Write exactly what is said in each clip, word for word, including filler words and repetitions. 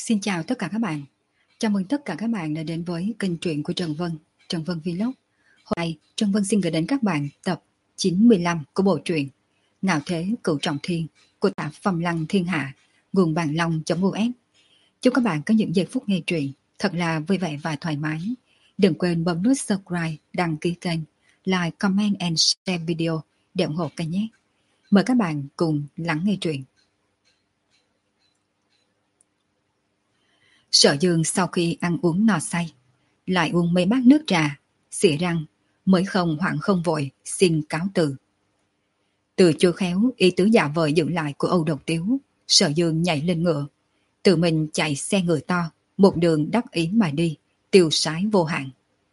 Xin chào tất cả các bạn. Chào mừng tất cả các bạn đã đến với kênh truyện của Trần Vân, Trần Vân Vlog. Hôm nay, Trần Vân xin gửi đến các bạn tập chín mươi lăm của bộ truyện Ngạo Thế Cửu Trọng Thiên của tác Phẩm Lăng Thiên Hạ, nguồn bản long.us. Chúc các bạn có những giây phút nghe truyện thật là vui vẻ và thoải mái. Đừng quên bấm nút subscribe, đăng ký kênh, like, comment and share video để ủng hộ kênh nhé. Mời các bạn cùng lắng nghe truyện. Sở Dương sau khi ăn uống no say, lại uống mấy bát nước trà, xỉa răng, mới không hoảng không vội, xin cáo từ. Từ chối khéo ý tứ giả vờ giữ lại của Âu Độc Tiếu, Sở Dương nhảy lên ngựa, tự mình chạy xe ngựa to, một đường đắc ý mà đi, tiêu sái vô hạn.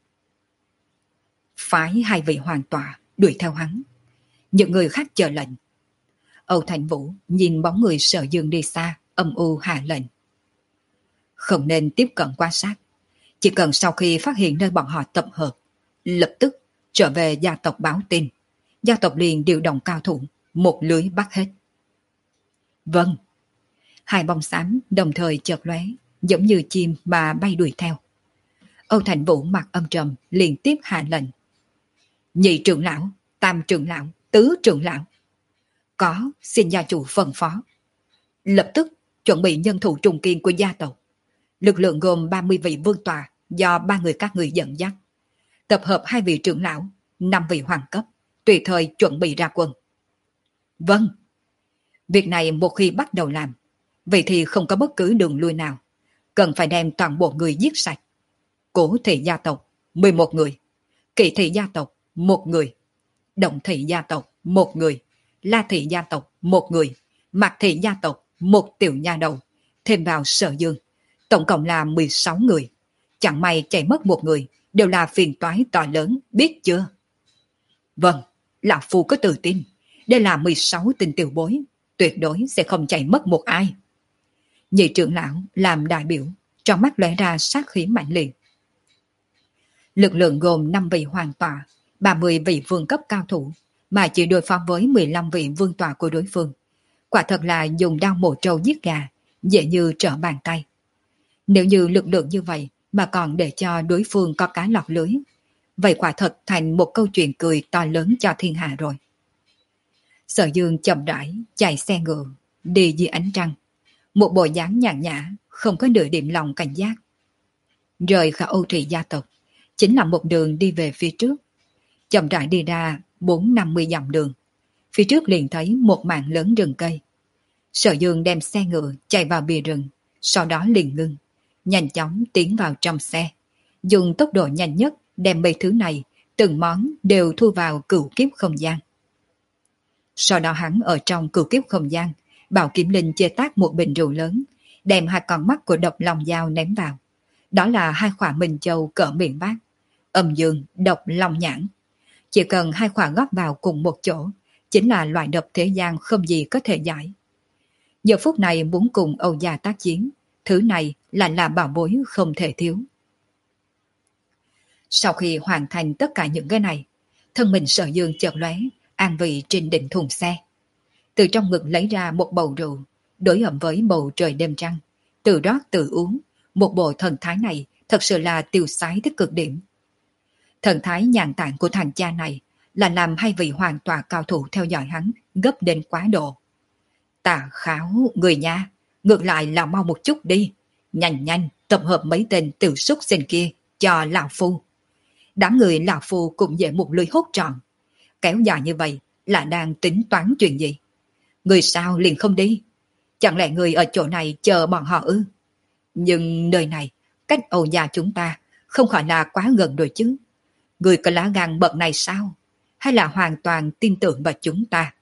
Phái hai vị hoàng tọa đuổi theo hắn, những người khác chờ lệnh. Âu Thành Vũ nhìn bóng người Sở Dương đi xa, âm u hạ lệnh. Không nên tiếp cận quan sát, chỉ cần sau khi phát hiện nơi bọn họ tập hợp, lập tức trở về gia tộc báo tin, gia tộc liền điều động cao thủ, một lưới bắt hết. Vâng. Hai bóng xám đồng thời chợt lóe, giống như chim mà bay đuổi theo. Âu Thành Vũ mặt âm trầm liên tiếp hạ lệnh. Nhị trưởng lão, tam trưởng lão, tứ trưởng lão. Có, xin gia chủ phân phó. Lập tức chuẩn bị nhân thủ trùng kiên của gia tộc. Lực lượng gồm ba mươi vị vương tọa do ba người các người dẫn dắt. Tập hợp hai vị trưởng lão, năm vị hoàng cấp, tùy thời chuẩn bị ra quân. Vâng. Việc này một khi bắt đầu làm, vậy thì không có bất cứ đường lui nào. Cần phải đem toàn bộ người giết sạch. Cố thị gia tộc, mười một người. Kỵ thị gia tộc, một người. Động thị gia tộc, một người. La thị gia tộc, một người. Mạc thị gia tộc, một tiểu nha đầu. Thêm vào Sở Dương. Tổng cộng là mười sáu người. Chẳng may chạy mất một người, đều là phiền toái to lớn, biết chưa? Vâng, lão phu có tự tin. Đây là mười sáu tên tiểu bối, tuyệt đối sẽ không chạy mất một ai. Nhị trưởng lão làm đại biểu, trong mắt lóe ra sát khí mạnh liệt. Lực lượng gồm năm vị hoàng tọa, ba mươi vị vương cấp cao thủ, mà chỉ đối phó với mười lăm vị vương tọa của đối phương. Quả thật là dùng đao mổ trâu giết gà, dễ như trở bàn tay. Nếu như lực lượng như vậy mà còn để cho đối phương có cá lọt lưới, vậy quả thật thành một câu chuyện cười to lớn cho thiên hạ rồi. Sở Dương chậm rãi chạy xe ngựa, đi dưới ánh trăng, một bộ dáng nhàn nhã, không có nửa điểm lòng cảnh giác. Rời khỏi Âu Thị gia tộc, chính là một đường đi về phía trước. Chậm rãi đi ra bốn năm mươi dặm đường, phía trước liền thấy một mảng lớn rừng cây. Sở Dương đem xe ngựa chạy vào bìa rừng, sau đó liền ngưng, nhanh chóng tiến vào trong xe, dùng tốc độ nhanh nhất đem mấy thứ này, từng món đều thu vào cửu kiếp không gian. Sau đó hắn ở trong cửu kiếp không gian, bảo Kiếm Linh chia tác một bình rượu lớn, đem hai con mắt của độc long dao ném vào. Đó là hai khỏa minh châu cỡ miệng bát, âm dương, độc long nhãn. Chỉ cần hai khỏa góp vào cùng một chỗ, chính là loại độc thế gian không gì có thể giải. Giờ phút này muốn cùng Âu gia tác chiến, thứ này là là bảo bối không thể thiếu. Sau khi hoàn thành tất cả những cái này, thân mình Sở Dương chợt lóe, an vị trên đỉnh thùng xe. Từ trong ngực lấy ra một bầu rượu, đối ẩm với bầu trời đêm trăng, tự rót tự uống. Một bộ thần thái này thật sự là tiêu sái tới cực điểm. Thần thái nhàn tản của thằng cha này là làm hai vị hoàng tọa cao thủ theo dõi hắn gấp đến quá độ. Tà kháo người nha, ngược lại là mau một chút đi, nhanh nhanh tập hợp mấy tên tiểu súc sinh kia cho lão phu. Đám người lão phu cũng dễ một lưỡi hốt tròn. Kéo dài như vậy là đang tính toán chuyện gì? Người sao liền không đi? Chẳng lẽ người ở chỗ này chờ bọn họ ư? Nhưng nơi này, cách Âu gia chúng ta không phải là quá gần rồi chứ. Người có lá gan bậc này sao? Hay là hoàn toàn tin tưởng vào chúng ta?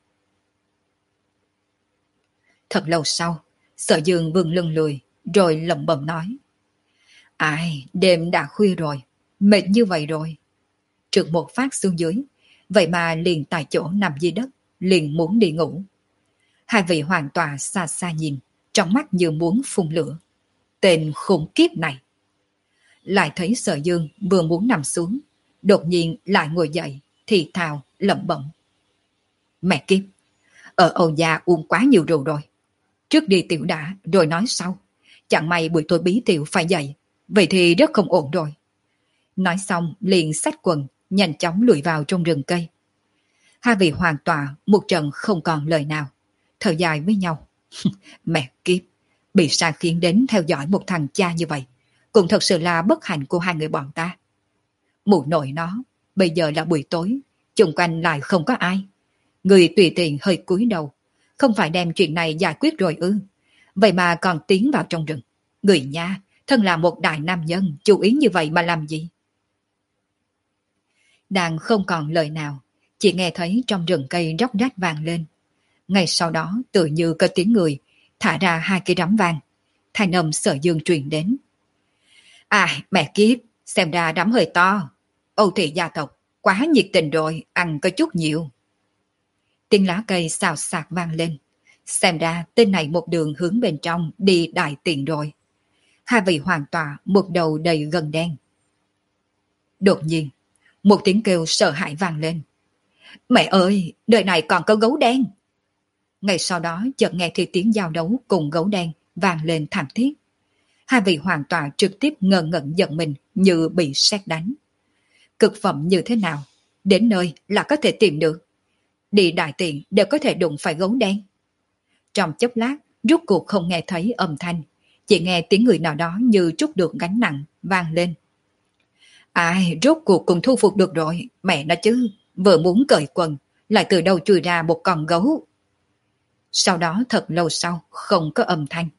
Thật lâu sau, Sở Dương vươn lưng lùi, rồi lẩm bẩm nói. Ai, đêm đã khuya rồi, mệt như vậy rồi. Trượt một phát xuống dưới, vậy mà liền tại chỗ nằm dưới đất, liền muốn đi ngủ. Hai vị hoàng tọa xa xa nhìn, trong mắt như muốn phun lửa. Tên khủng kiếp này. Lại thấy Sở Dương vừa muốn nằm xuống, đột nhiên lại ngồi dậy, thì thào, lẩm bẩm. Mẹ kiếp, ở Âu gia uống quá nhiều rượu rồi. Trước đi tiểu đã, rồi nói sau. Chẳng may buổi tối bí tiểu phải dậy, vậy thì rất không ổn rồi. Nói xong liền xách quần, nhanh chóng lùi vào trong rừng cây. Hai vị hoàn tọa một trận không còn lời nào, thở dài với nhau. Mẹ kiếp, bị sai khiến đến theo dõi một thằng cha như vậy, cũng thật sự là bất hạnh của hai người bọn ta. Mụ nội nó, bây giờ là buổi tối, xung quanh lại không có ai. Người tùy tiện hơi cúi đầu, không phải đem chuyện này giải quyết rồi ư? Vậy mà còn tiến vào trong rừng. Người nha, thân là một đại nam nhân, chú ý như vậy mà làm gì? Đang không còn lời nào, chỉ nghe thấy trong rừng cây róc rách vang lên. Ngay sau đó tự như có tiếng người thả ra hai cái rắm vàng. Thanh âm Sở Dương truyền đến. À mẹ kiếp, xem ra rắm hơi to. Âu thị gia tộc quá nhiệt tình rồi, ăn có chút nhiều. Tiếng lá cây xào xạc vang lên. Xem ra tên này một đường hướng bên trong đi đại tiện rồi. Hai vị hoàng tọa một đầu đầy gân đen. Đột nhiên, một tiếng kêu sợ hãi vang lên. Mẹ ơi, đời này còn có gấu đen. Ngay sau đó chợt nghe thì tiếng giao đấu cùng gấu đen vang lên thảm thiết. Hai vị hoàng tọa trực tiếp ngờ ngẩn giận mình như bị sét đánh. Cực phẩm như thế nào, đến nơi là có thể tìm được. Đi đại tiện đều có thể đụng phải gấu đen. Trong chốc lát, rút cuộc không nghe thấy âm thanh, chỉ nghe tiếng người nào đó như trút được gánh nặng vang lên. Ai, rốt cuộc cũng thu phục được rồi, mẹ nó chứ, vừa muốn cởi quần, lại từ đâu chui ra một con gấu. Sau đó thật lâu sau, không có âm thanh.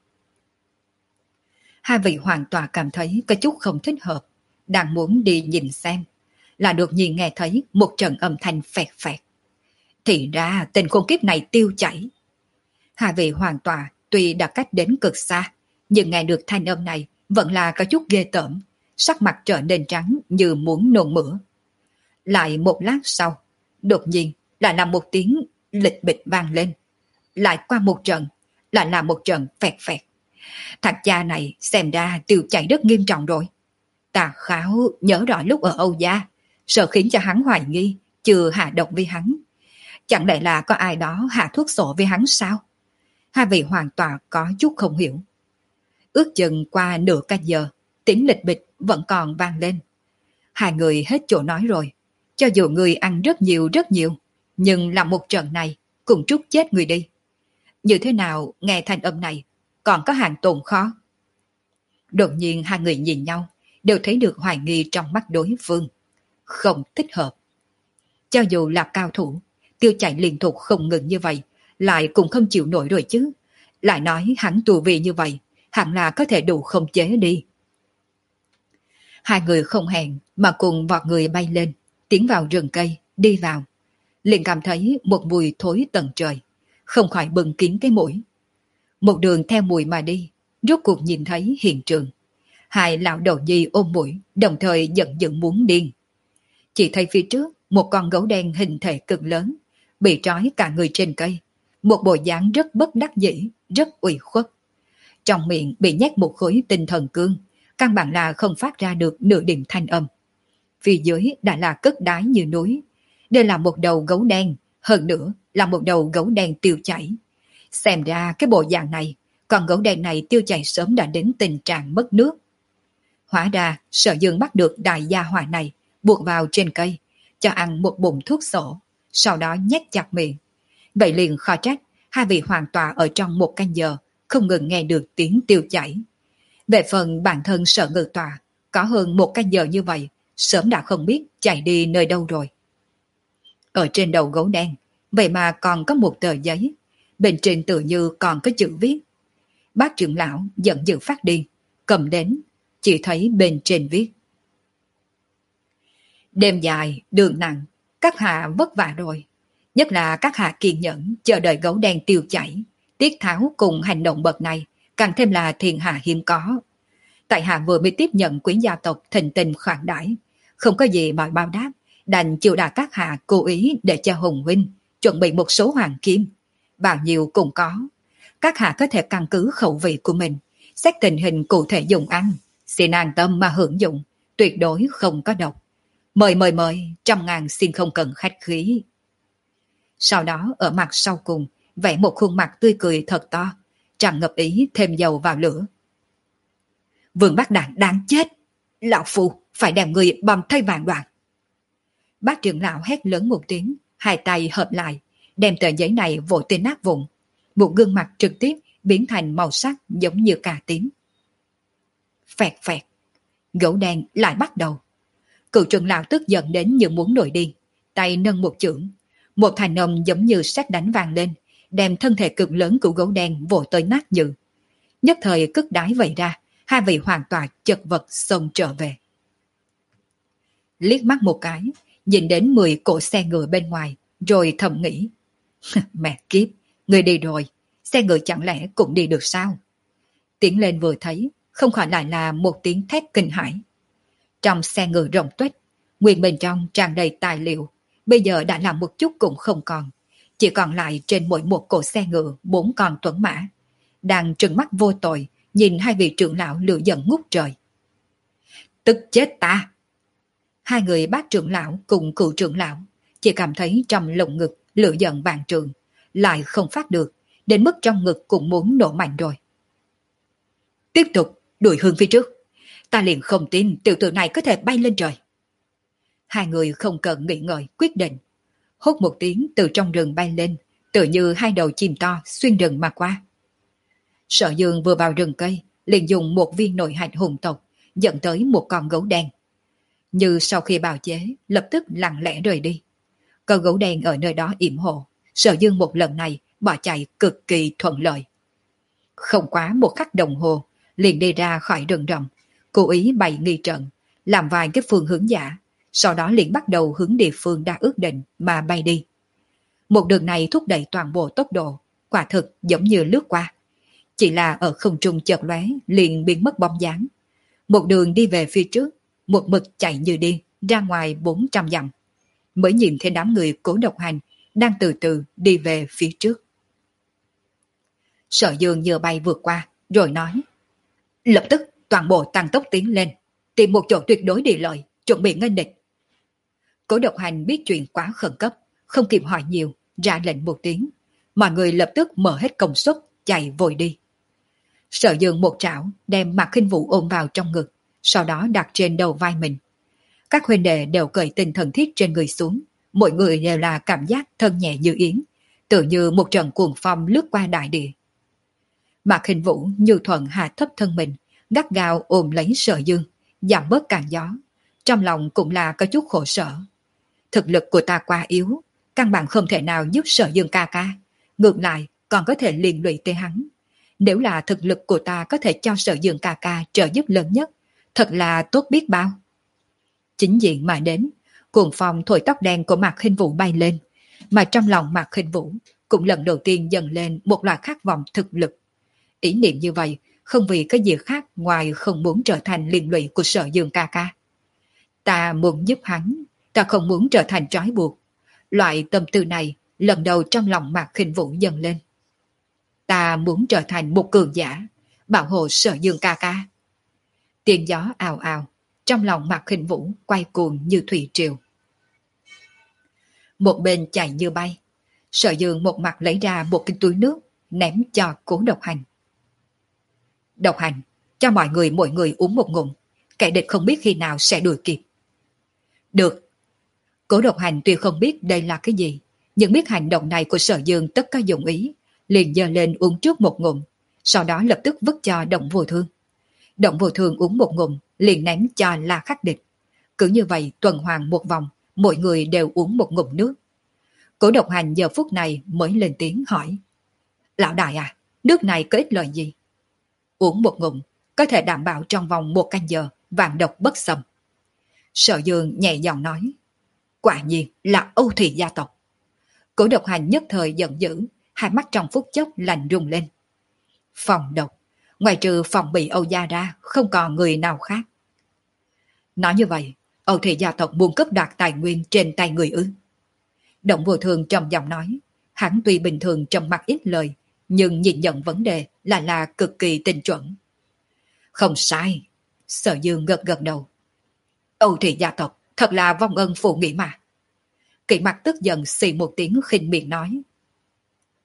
Hai vị hoàng tọa cảm thấy có chút không thích hợp, đang muốn đi nhìn xem, là đột nhiên nghe thấy một trận âm thanh phẹt phẹt. Thì ra tên khốn kiếp này tiêu chảy. Hai vị hoàng tọa tuy đã cách đến cực xa, nhưng nghe được thanh âm này vẫn là có chút ghê tởm, sắc mặt trở nên trắng như muốn nôn mửa. Lại một lát sau, đột nhiên lại là một tiếng lịch bịch vang lên. Lại qua một trận, lại là một trận phẹt phẹt. Thằng cha này xem ra tiêu chảy rất nghiêm trọng rồi. Tà Kháo nhớ rõ lúc ở Âu Gia, sợ khiến cho hắn hoài nghi, chưa hạ độc với hắn. Chẳng lẽ là có ai đó hạ thuốc sổ với hắn sao? Hai vị hoàng tọa có chút không hiểu. Ước chừng qua nửa canh giờ, tiếng lịch bịch vẫn còn vang lên. Hai người hết chỗ nói rồi. Cho dù người ăn rất nhiều rất nhiều, nhưng làm một trận này cũng trút chết người đi. Như thế nào nghe thanh âm này còn có hàng tồn khó? Đột nhiên hai người nhìn nhau, đều thấy được hoài nghi trong mắt đối phương. Không thích hợp. Cho dù là cao thủ, tiêu chảy liên tục không ngừng như vậy, lại cũng không chịu nổi rồi chứ. Lại nói hắn tù vì như vậy, hẳn là có thể đủ không chế đi. Hai người không hẹn mà cùng vọt người bay lên, tiến vào rừng cây, đi vào. Liền cảm thấy một mùi thối tận trời, không khỏi bừng kín cái mũi. Một đường theo mùi mà đi, rốt cuộc nhìn thấy hiện trường. Hai lão đầu nhi ôm mũi, đồng thời giận dữ muốn điên. Chỉ thấy phía trước, một con gấu đen hình thể cực lớn, bị trói cả người trên cây. Một bộ dáng rất bất đắc dĩ, rất ủy khuất. Trong miệng bị nhét một khối tinh thần cương, căn bản là không phát ra được nửa điểm thanh âm. Phía dưới đã là cất đái như núi. Đây là một đầu gấu đen, hơn nữa là một đầu gấu đen tiêu chảy. Xem ra cái bộ dạng này, con gấu đen này tiêu chảy sớm đã đến tình trạng mất nước. Hóa ra Sở Dương bắt được đại gia hỏa này, buộc vào trên cây, cho ăn một bụng thuốc sổ, sau đó nhét chặt miệng. Vậy liền khó trách, hai vị hoàng tọa ở trong một canh giờ, không ngừng nghe được tiếng tiêu chảy. Về phần bản thân Sở Ngự tọa, có hơn một canh giờ như vậy, sớm đã không biết chạy đi nơi đâu rồi. Ở trên đầu gấu đen, vậy mà còn có một tờ giấy, bên trên tự như còn có chữ viết. Bác trưởng lão giận dữ phát điên, cầm đến, chỉ thấy bên trên viết: đêm dài, đường nặng, các hạ vất vả rồi. Nhất là các hạ kiên nhẫn chờ đợi gấu đen tiêu chảy, tiết tháo cùng hành động bậc này, càng thêm là thiên hạ hiếm có. Tại hạ vừa mới tiếp nhận quý gia tộc thịnh tình khoản đãi, không có gì mọi báo đáp, đành chịu đà các hạ cố ý để cho Hùng huynh chuẩn bị một số hoàng kim, bao nhiêu cũng có. Các hạ có thể căn cứ khẩu vị của mình, xét tình hình cụ thể dùng ăn, xin an tâm mà hưởng dụng, tuyệt đối không có độc. Mời mời mời, trăm ngàn xin không cần khách khí. Sau đó ở mặt sau cùng, vẽ một khuôn mặt tươi cười thật to, tràn ngập ý thêm dầu vào lửa. Vương Bác Đàn đáng chết. Lão Phu phải đem người bầm thây vạn đoạn. Bác trưởng lão hét lớn một tiếng, hai tay hợp lại, đem tờ giấy này vỗ tên nát vụn. Một gương mặt trực tiếp biến thành màu sắc giống như cà tím. Phẹt phẹt, gấu đen lại bắt đầu. Cựu trưởng lão tức giận đến như muốn nổi điên, tay nâng một chưởng, một thanh âm giống như sét đánh vang lên, đem thân thể cực lớn của gấu đen vỗ tới nát nhừ. Nhất thời cất đái vẩy ra, hai vị hoàn toàn chật vật xông trở về. Liếc mắt một cái, nhìn đến mười cỗ xe ngựa bên ngoài, rồi thầm nghĩ. Mẹ kiếp, người đi rồi, xe ngựa chẳng lẽ cũng đi được sao? Tiến lên vừa thấy, không khỏi lại là một tiếng thét kinh hãi. Trong xe ngựa rộng tuếch, nguyên bên trong tràn đầy tài liệu, bây giờ đã là một chút cũng không còn. Chỉ còn lại trên mỗi một cỗ xe ngựa bốn con tuấn mã, đang trừng mắt vô tội, nhìn hai vị trưởng lão lửa giận ngút trời. Tức chết ta! Hai người bác trưởng lão cùng cựu trưởng lão chỉ cảm thấy trong lồng ngực lửa giận vạn trường, lại không phát được, đến mức trong ngực cũng muốn nổ mạnh rồi. Tiếp tục đuổi hướng phía trước, ta liền không tin tiểu tử này có thể bay lên trời. Hai người không cần nghĩ ngợi quyết định, hốt một tiếng từ trong rừng bay lên, tựa như hai đầu chim to xuyên rừng mà qua. Sở Dương vừa vào rừng cây, liền dùng một viên nội hạch hùng tộc dẫn tới một con gấu đen. Như sau khi bào chế, lập tức lặng lẽ rời đi. Con gấu đen ở nơi đó yểm hộ, Sở Dương một lần này bỏ chạy cực kỳ thuận lợi. Không quá một khắc đồng hồ, liền đi ra khỏi rừng rậm, cố ý bày nghi trận, làm vài cái phương hướng giả, sau đó liền bắt đầu hướng địa phương đã ước định mà bay đi. Một đường này thúc đẩy toàn bộ tốc độ, quả thực giống như lướt qua. Chỉ là ở không trung chợt lóe liền biến mất bóng dáng. Một đường đi về phía trước, một mực chạy như điên ra ngoài bốn trăm dặm. Mới nhìn thấy đám người Cố Độc Hành đang từ từ đi về phía trước. Sở Dương nhờ bay vượt qua, rồi nói. Lập tức toàn bộ tăng tốc tiến lên, tìm một chỗ tuyệt đối địa lợi, chuẩn bị nghênh địch. Cố Độc Hành biết chuyện quá khẩn cấp, không kịp hỏi nhiều, ra lệnh một tiếng. Mọi người lập tức mở hết công suất, chạy vội đi. Sở Dương một trảo đem Mạc Khinh Vũ ôm vào trong ngực, sau đó đặt trên đầu vai mình. Các huynh đệ đều cởi tinh thần thiết trên người xuống, mỗi người đều là cảm giác thân nhẹ như yến, tự như một trận cuồng phong lướt qua đại địa. Mạc Khinh Vũ như thuận hạ thấp thân mình, gắt gao ôm lấy Sở Dương, giảm bớt cản gió. Trong lòng cũng là có chút khổ sở. Thực lực của ta quá yếu, căn bản không thể nào giúp Sở Dương ca ca, ngược lại còn có thể liên lụy tới hắn. Nếu là thực lực của ta có thể cho Sở Dương ca ca trợ giúp lớn nhất, thật là tốt biết bao. Chính diện mà đến, cuồng phong thổi tóc đen của Mạc Khinh Vũ bay lên, mà trong lòng Mạc Khinh Vũ cũng lần đầu tiên dần lên một loại khát vọng thực lực. Ý niệm như vậy không vì cái gì khác ngoài không muốn trở thành liên lụy của Sở Dương ca ca. Ta muốn giúp hắn, ta không muốn trở thành trói buộc. Loại tâm tư này lần đầu trong lòng Mạc Khinh Vũ dần lên. Ta muốn trở thành một cường giả, bảo hộ Sở Dương ca ca. Tiếng gió ào ào, trong lòng Mạc Khinh Vũ quay cuồng như thủy triều. Một bên chạy như bay, Sở Dương một mặt lấy ra một cái túi nước, ném cho Cố Độc Hành. Độc Hành, cho mọi người mỗi người uống một ngụm, kẻ địch không biết khi nào sẽ đuổi kịp. Được. Cố Độc Hành tuy không biết đây là cái gì, nhưng biết hành động này của Sở Dương tất có dụng ý, liền giơ lên uống trước một ngụm, sau đó lập tức vứt cho Động Vô Thương. Động Vô Thương uống một ngụm, liền ném cho La Khắc Địch. Cứ như vậy tuần hoàn một vòng, mỗi người đều uống một ngụm nước. Cố Độc Hành giờ phút này mới lên tiếng hỏi. Lão đại à, nước này có ích lợi gì? Uống một ngụm, có thể đảm bảo trong vòng một canh giờ, vạn độc bất xâm. Sở Dương nhẹ giọng nói. Quả nhiên là Âu Thị gia tộc. Cố Độc Hành nhất thời giận dữ, hai mắt trong phút chốc lạnh rung lên. Phòng độc, ngoài trừ phòng bị Âu gia ra, không còn người nào khác. Nói như vậy, Âu Thị gia tộc muốn cướp đoạt tài nguyên trên tay người ư? Động Vô Thường trầm giọng nói, hắn tuy bình thường trầm mặc ít lời, nhưng nhìn nhận vấn đề là là cực kỳ tinh chuẩn. Không sai, Sở Dương gật gật đầu. Âu Thị gia tộc thật là vong ân phụ nghĩa mà. Kỵ mặt tức giận xì một tiếng khinh miệng nói.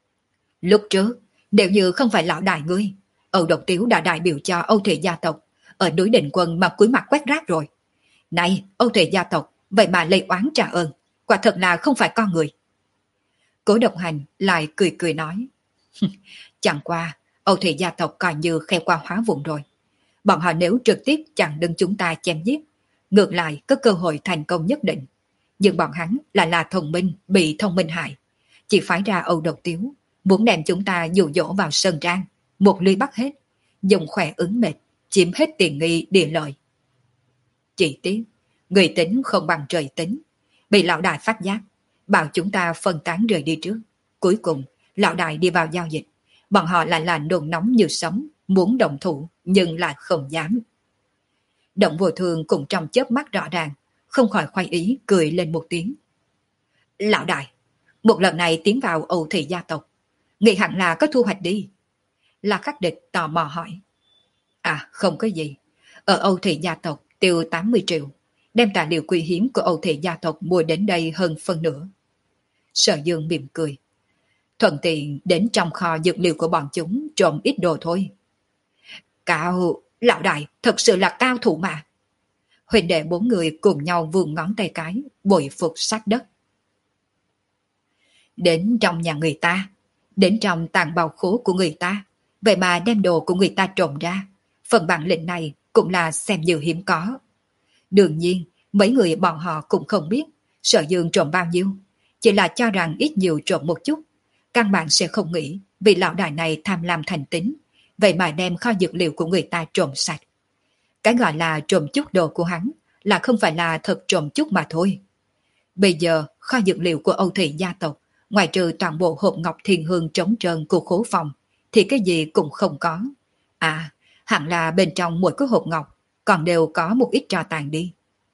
Lúc trước, nếu như không phải lão đại ngươi, Âu Độc Tiếu đã đại biểu cho Âu Thị gia tộc, ở núi Định Quân mà cúi mặt quét rác rồi. Này, Âu Thủy gia tộc, vậy mà lấy oán trả ơn, quả thật là không phải con người. Cố Độc Hành lại cười cười nói, chẳng qua, Âu Thủy gia tộc coi như khe qua hóa vụn rồi. Bọn họ nếu trực tiếp chặn đứng chúng ta chém giết, ngược lại có cơ hội thành công nhất định. Nhưng bọn hắn lại là thông minh bị thông minh hại, chỉ phái ra Âu Độc Tiếu, muốn đem chúng ta dụ dỗ vào sơn trang, một lưới bắt hết, dùng khỏe ứng mệt, chiếm hết tiền nghi địa lợi. Chỉ tiếc, người tính không bằng trời tính, bị lão đại phát giác, bảo chúng ta phân tán rời đi trước. Cuối cùng, lão đại đi vào giao dịch, bọn họ lại là nôn nóng như sóng, muốn động thủ nhưng lại không dám. Động Vô Thường cũng trong chớp mắt rõ ràng, không khỏi khoái ý cười lên một tiếng. Lão đại, một lần này tiến vào Âu Thị gia tộc, nghĩ hẳn là có thu hoạch đi. La Khắc Địch tò mò hỏi. À, không có gì. Ở Âu Thị gia tộc tiêu tám mươi triệu, đem tài liệu quý hiếm của Âu Thị gia tộc mua đến đây hơn phân nửa. Sở Dương mỉm cười. Thuận tiện đến trong kho dược liệu của bọn chúng trộm ít đồ thôi. Cao, lão đại thật sự là cao thủ mà. Huỳnh đệ bốn người cùng nhau vươn ngón tay cái, bội phục sát đất. Đến trong nhà người ta, đến trong tàng bào khố của người ta, vậy mà đem đồ của người ta trộm ra, phần bản lĩnh này cũng là xem như hiếm có. Đương nhiên, mấy người bọn họ cũng không biết Sở Dương trộm bao nhiêu, chỉ là cho rằng ít nhiều trộm một chút, căn bản sẽ không nghĩ vì lão đại này tham lam thành tính, vậy mà đem kho dược liệu của người ta trộm sạch. Cái gọi là trộm chút đồ của hắn là không phải là thật trộm chút mà thôi. Bây giờ, kho dược liệu của Âu Thủy gia tộc, ngoài trừ toàn bộ hộp ngọc thiên hương trống trơn của khố phòng, thì cái gì cũng không có. À, hẳn là bên trong mỗi cái hộp ngọc còn đều có một ít tro tàn đi.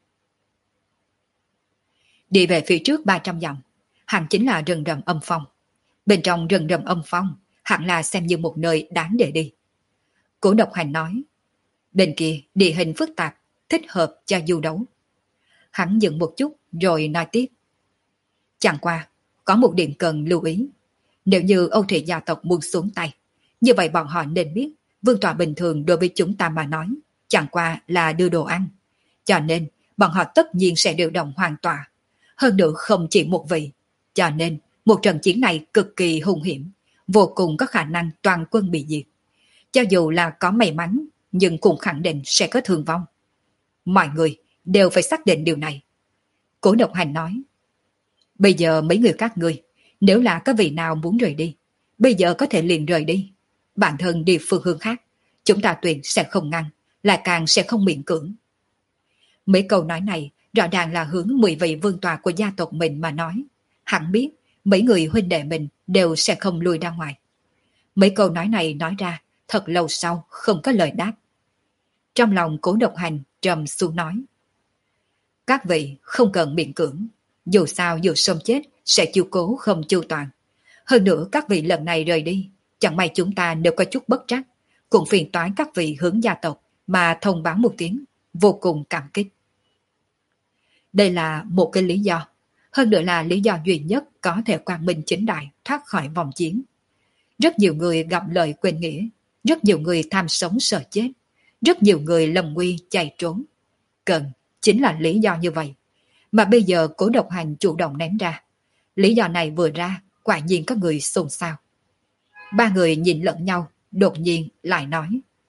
Đi về phía trước ba trăm dặm, hẳn chính là rừng rậm âm phong. Bên trong rừng rậm âm phong, hẳn là xem như một nơi đáng để đi. Cố Độc Hành nói, bên kia địa hình phức tạp, thích hợp cho du đấu. Hắn dừng một chút rồi nói tiếp. Chẳng qua, có một điểm cần lưu ý. Nếu như Âu Thủy gia tộc muốn xuống tay, như vậy bọn họ nên biết vương tọa bình thường đối với chúng ta mà nói, chẳng qua là đưa đồ ăn. Cho nên, bọn họ tất nhiên sẽ điều động hoàn tọa. Hơn nữa không chỉ một vị. Cho nên, một trận chiến này cực kỳ hung hiểm, vô cùng có khả năng toàn quân bị diệt. Cho dù là có may mắn, nhưng cũng khẳng định sẽ có thương vong. Mọi người đều phải xác định điều này. Cố Độc Hành nói, bây giờ mấy người các ngươi, nếu là có vị nào muốn rời đi, bây giờ có thể liền rời đi. Bản thân đi phương hướng khác, chúng ta tuyệt sẽ không ngăn, lại càng sẽ không miễn cưỡng. Mấy câu nói này rõ ràng là hướng mười vị vương tọa của gia tộc mình mà nói. Hẳn biết mấy người huynh đệ mình đều sẽ không lùi ra ngoài. Mấy câu nói này nói ra, thật lâu sau không có lời đáp. Trong lòng Cố Độc Hành trầm xuống nói, các vị không cần miễn cưỡng, dù sao dù sống chết sẽ chiếu cố không chu toàn. Hơn nữa các vị lần này rời đi, chẳng may chúng ta nếu có chút bất trắc, cũng phiền toái các vị hướng gia tộc mà thông báo một tiếng, vô cùng cảm kích. Đây là một cái lý do, hơn nữa là lý do duy nhất có thể quang minh chính đại thoát khỏi vòng chiến. Rất nhiều người gặp lời quên nghĩa, rất nhiều người tham sống sợ chết, rất nhiều người lầm nguy chạy trốn. Cần chính là lý do như vậy, mà bây giờ Cố Độc Hành chủ động ném ra. Lý do này vừa ra, quả nhiên có người xôn xao. Ba người nhìn lẫn nhau, đột nhiên lại nói,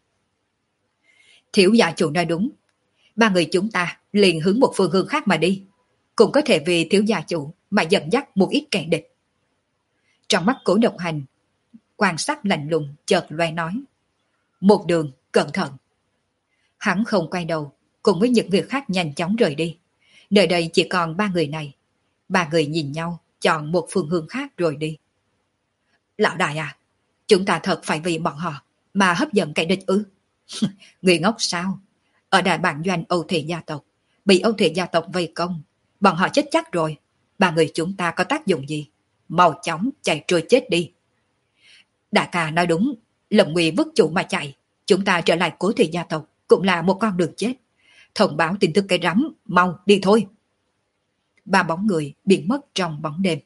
thiếu gia chủ nói đúng, ba người chúng ta liền hướng một phương hướng khác mà đi, cũng có thể vì thiếu gia chủ mà dẫn dắt một ít kẻ địch. Trong mắt Cố Độc Hành, quan sát lạnh lùng chợt loe nói, một đường cẩn thận. Hắn không quay đầu, cùng với những người khác nhanh chóng rời đi. Nơi đây chỉ còn ba người này. Ba người nhìn nhau, chọn một phương hướng khác rồi đi. Lão đại à, chúng ta thật phải vì bọn họ mà hấp dẫn kẻ địch ư? Người ngốc sao? Ở đại bản doanh Âu Thị gia tộc, bị Âu Thị gia tộc vây công, bọn họ chết chắc rồi. Ba người chúng ta có tác dụng gì? Mau chóng chạy trôi chết đi. Đại ca nói đúng, lầm nguy vứt chủ mà chạy, chúng ta trở lại Cố Thị gia tộc cũng là một con đường chết. Thông báo tin tức cái rắm, mau đi thôi. Ba bóng người biến mất trong bóng đêm.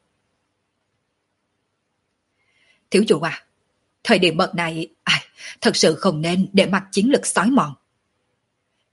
Thiếu chủ à, thời điểm bậc này, à, thật sự không nên để mặc chiến lực xói mòn.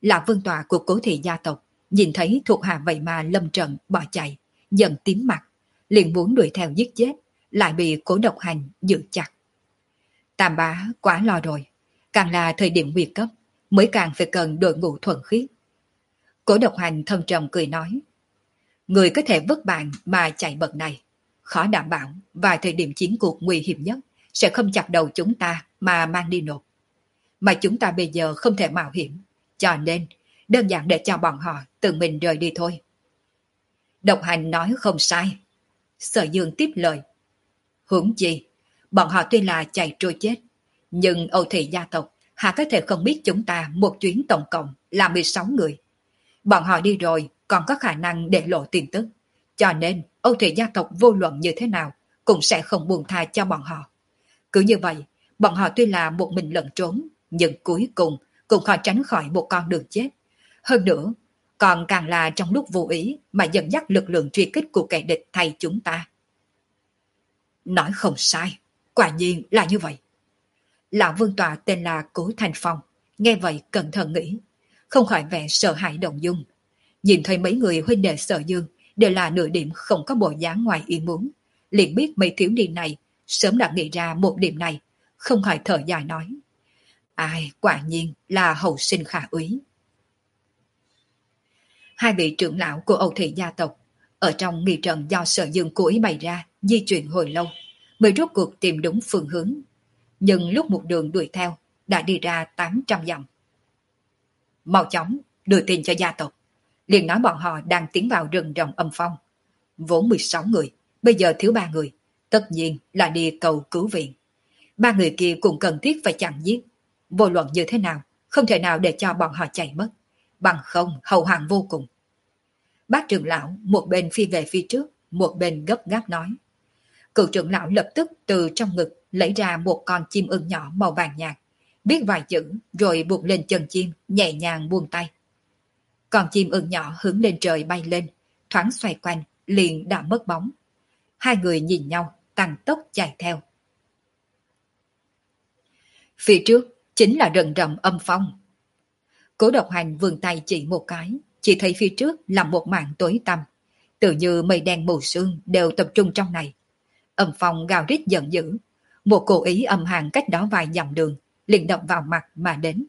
là vương tọa của Cố thị gia tộc, nhìn thấy thuộc hạ vậy mà lâm trận bỏ chạy, dần tím mặt, liền muốn đuổi theo giết chết, lại bị Cố Độc Hành giữ chặt. Tam bá quá lo rồi, càng là thời điểm nguy cấp, mới càng phải cần đội ngũ thuần khiết. Cố Độc Hành thâm trầm cười nói, người có thể vất bạn mà chạy bậc này, khó đảm bảo vài thời điểm chiến cuộc nguy hiểm nhất sẽ không chặt đầu chúng ta mà mang đi nộp. Mà chúng ta bây giờ không thể mạo hiểm, cho nên đơn giản để cho bọn họ tự mình rời đi thôi. Độc Hành nói không sai. Sở Dương tiếp lời. Huống chi, bọn họ tuy là chạy trôi chết, nhưng Âu Thị gia tộc hà có thể không biết chúng ta một chuyến tổng cộng là mười sáu người. Bọn họ đi rồi còn có khả năng để lộ tin tức, cho nên Âu Thị gia tộc vô luận như thế nào cũng sẽ không buông tha cho bọn họ. Cứ như vậy, bọn họ tuy là một mình lẫn trốn, nhưng cuối cùng cũng khó tránh khỏi một con đường chết. Hơn nữa, còn càng là trong lúc vô ý mà dẫn dắt lực lượng truy kích của kẻ địch thay chúng ta. Nói không sai, quả nhiên là như vậy. Lão vương tọa tên là Cố Thành Phong, nghe vậy cẩn thận nghĩ, không khỏi vẻ sợ hãi động dung. Nhìn thấy mấy người huynh đệ Sở Dương đều là nửa điểm không có bộ dáng ngoài ý muốn, liền biết mấy thiếu niên này sớm đã nghĩ ra một điểm này, không khỏi thở dài nói. Ai, quả nhiên là hậu sinh khả úy. Hai vị trưởng lão của Âu Thị gia tộc ở trong nghi trận do Sở Dương cố ý bày ra di chuyển hồi lâu mới rốt cuộc tìm đúng phương hướng, nhưng lúc một đường đuổi theo đã đi ra tám trăm dặm. Mau chóng đưa tin cho gia tộc, liền nói bọn họ đang tiến vào rừng rồng âm phong, vốn mười sáu người, bây giờ thiếu ba người, tất nhiên là đi cầu cứu viện. Ba người kia cũng cần thiết phải chặn giết, vô luận như thế nào không thể nào để cho bọn họ chạy mất, bằng không hậu hoạn vô cùng. Bác trưởng lão một bên phi về phía trước, một bên gấp gáp nói. Cựu trưởng lão lập tức từ trong ngực lấy ra một con chim ưng nhỏ màu vàng nhạt, viết vài chữ rồi buộc lên chân chim, nhẹ nhàng buông tay. Con chim ưng nhỏ hướng lên trời bay lên, thoáng xoay quanh, liền đã mất bóng. Hai người nhìn nhau, tăng tốc chạy theo. Phía trước chính là rừng rậm âm phong. Cố Độc Hành vươn tay chỉ một cái, chỉ thấy phía trước là một mảng tối tăm, tự như mây đen mù sương đều tập trung trong này. Âm phong gào rít giận dữ, một cố ý âm hàn cách đó vài dặm đường, liền đập vào mặt mà đến.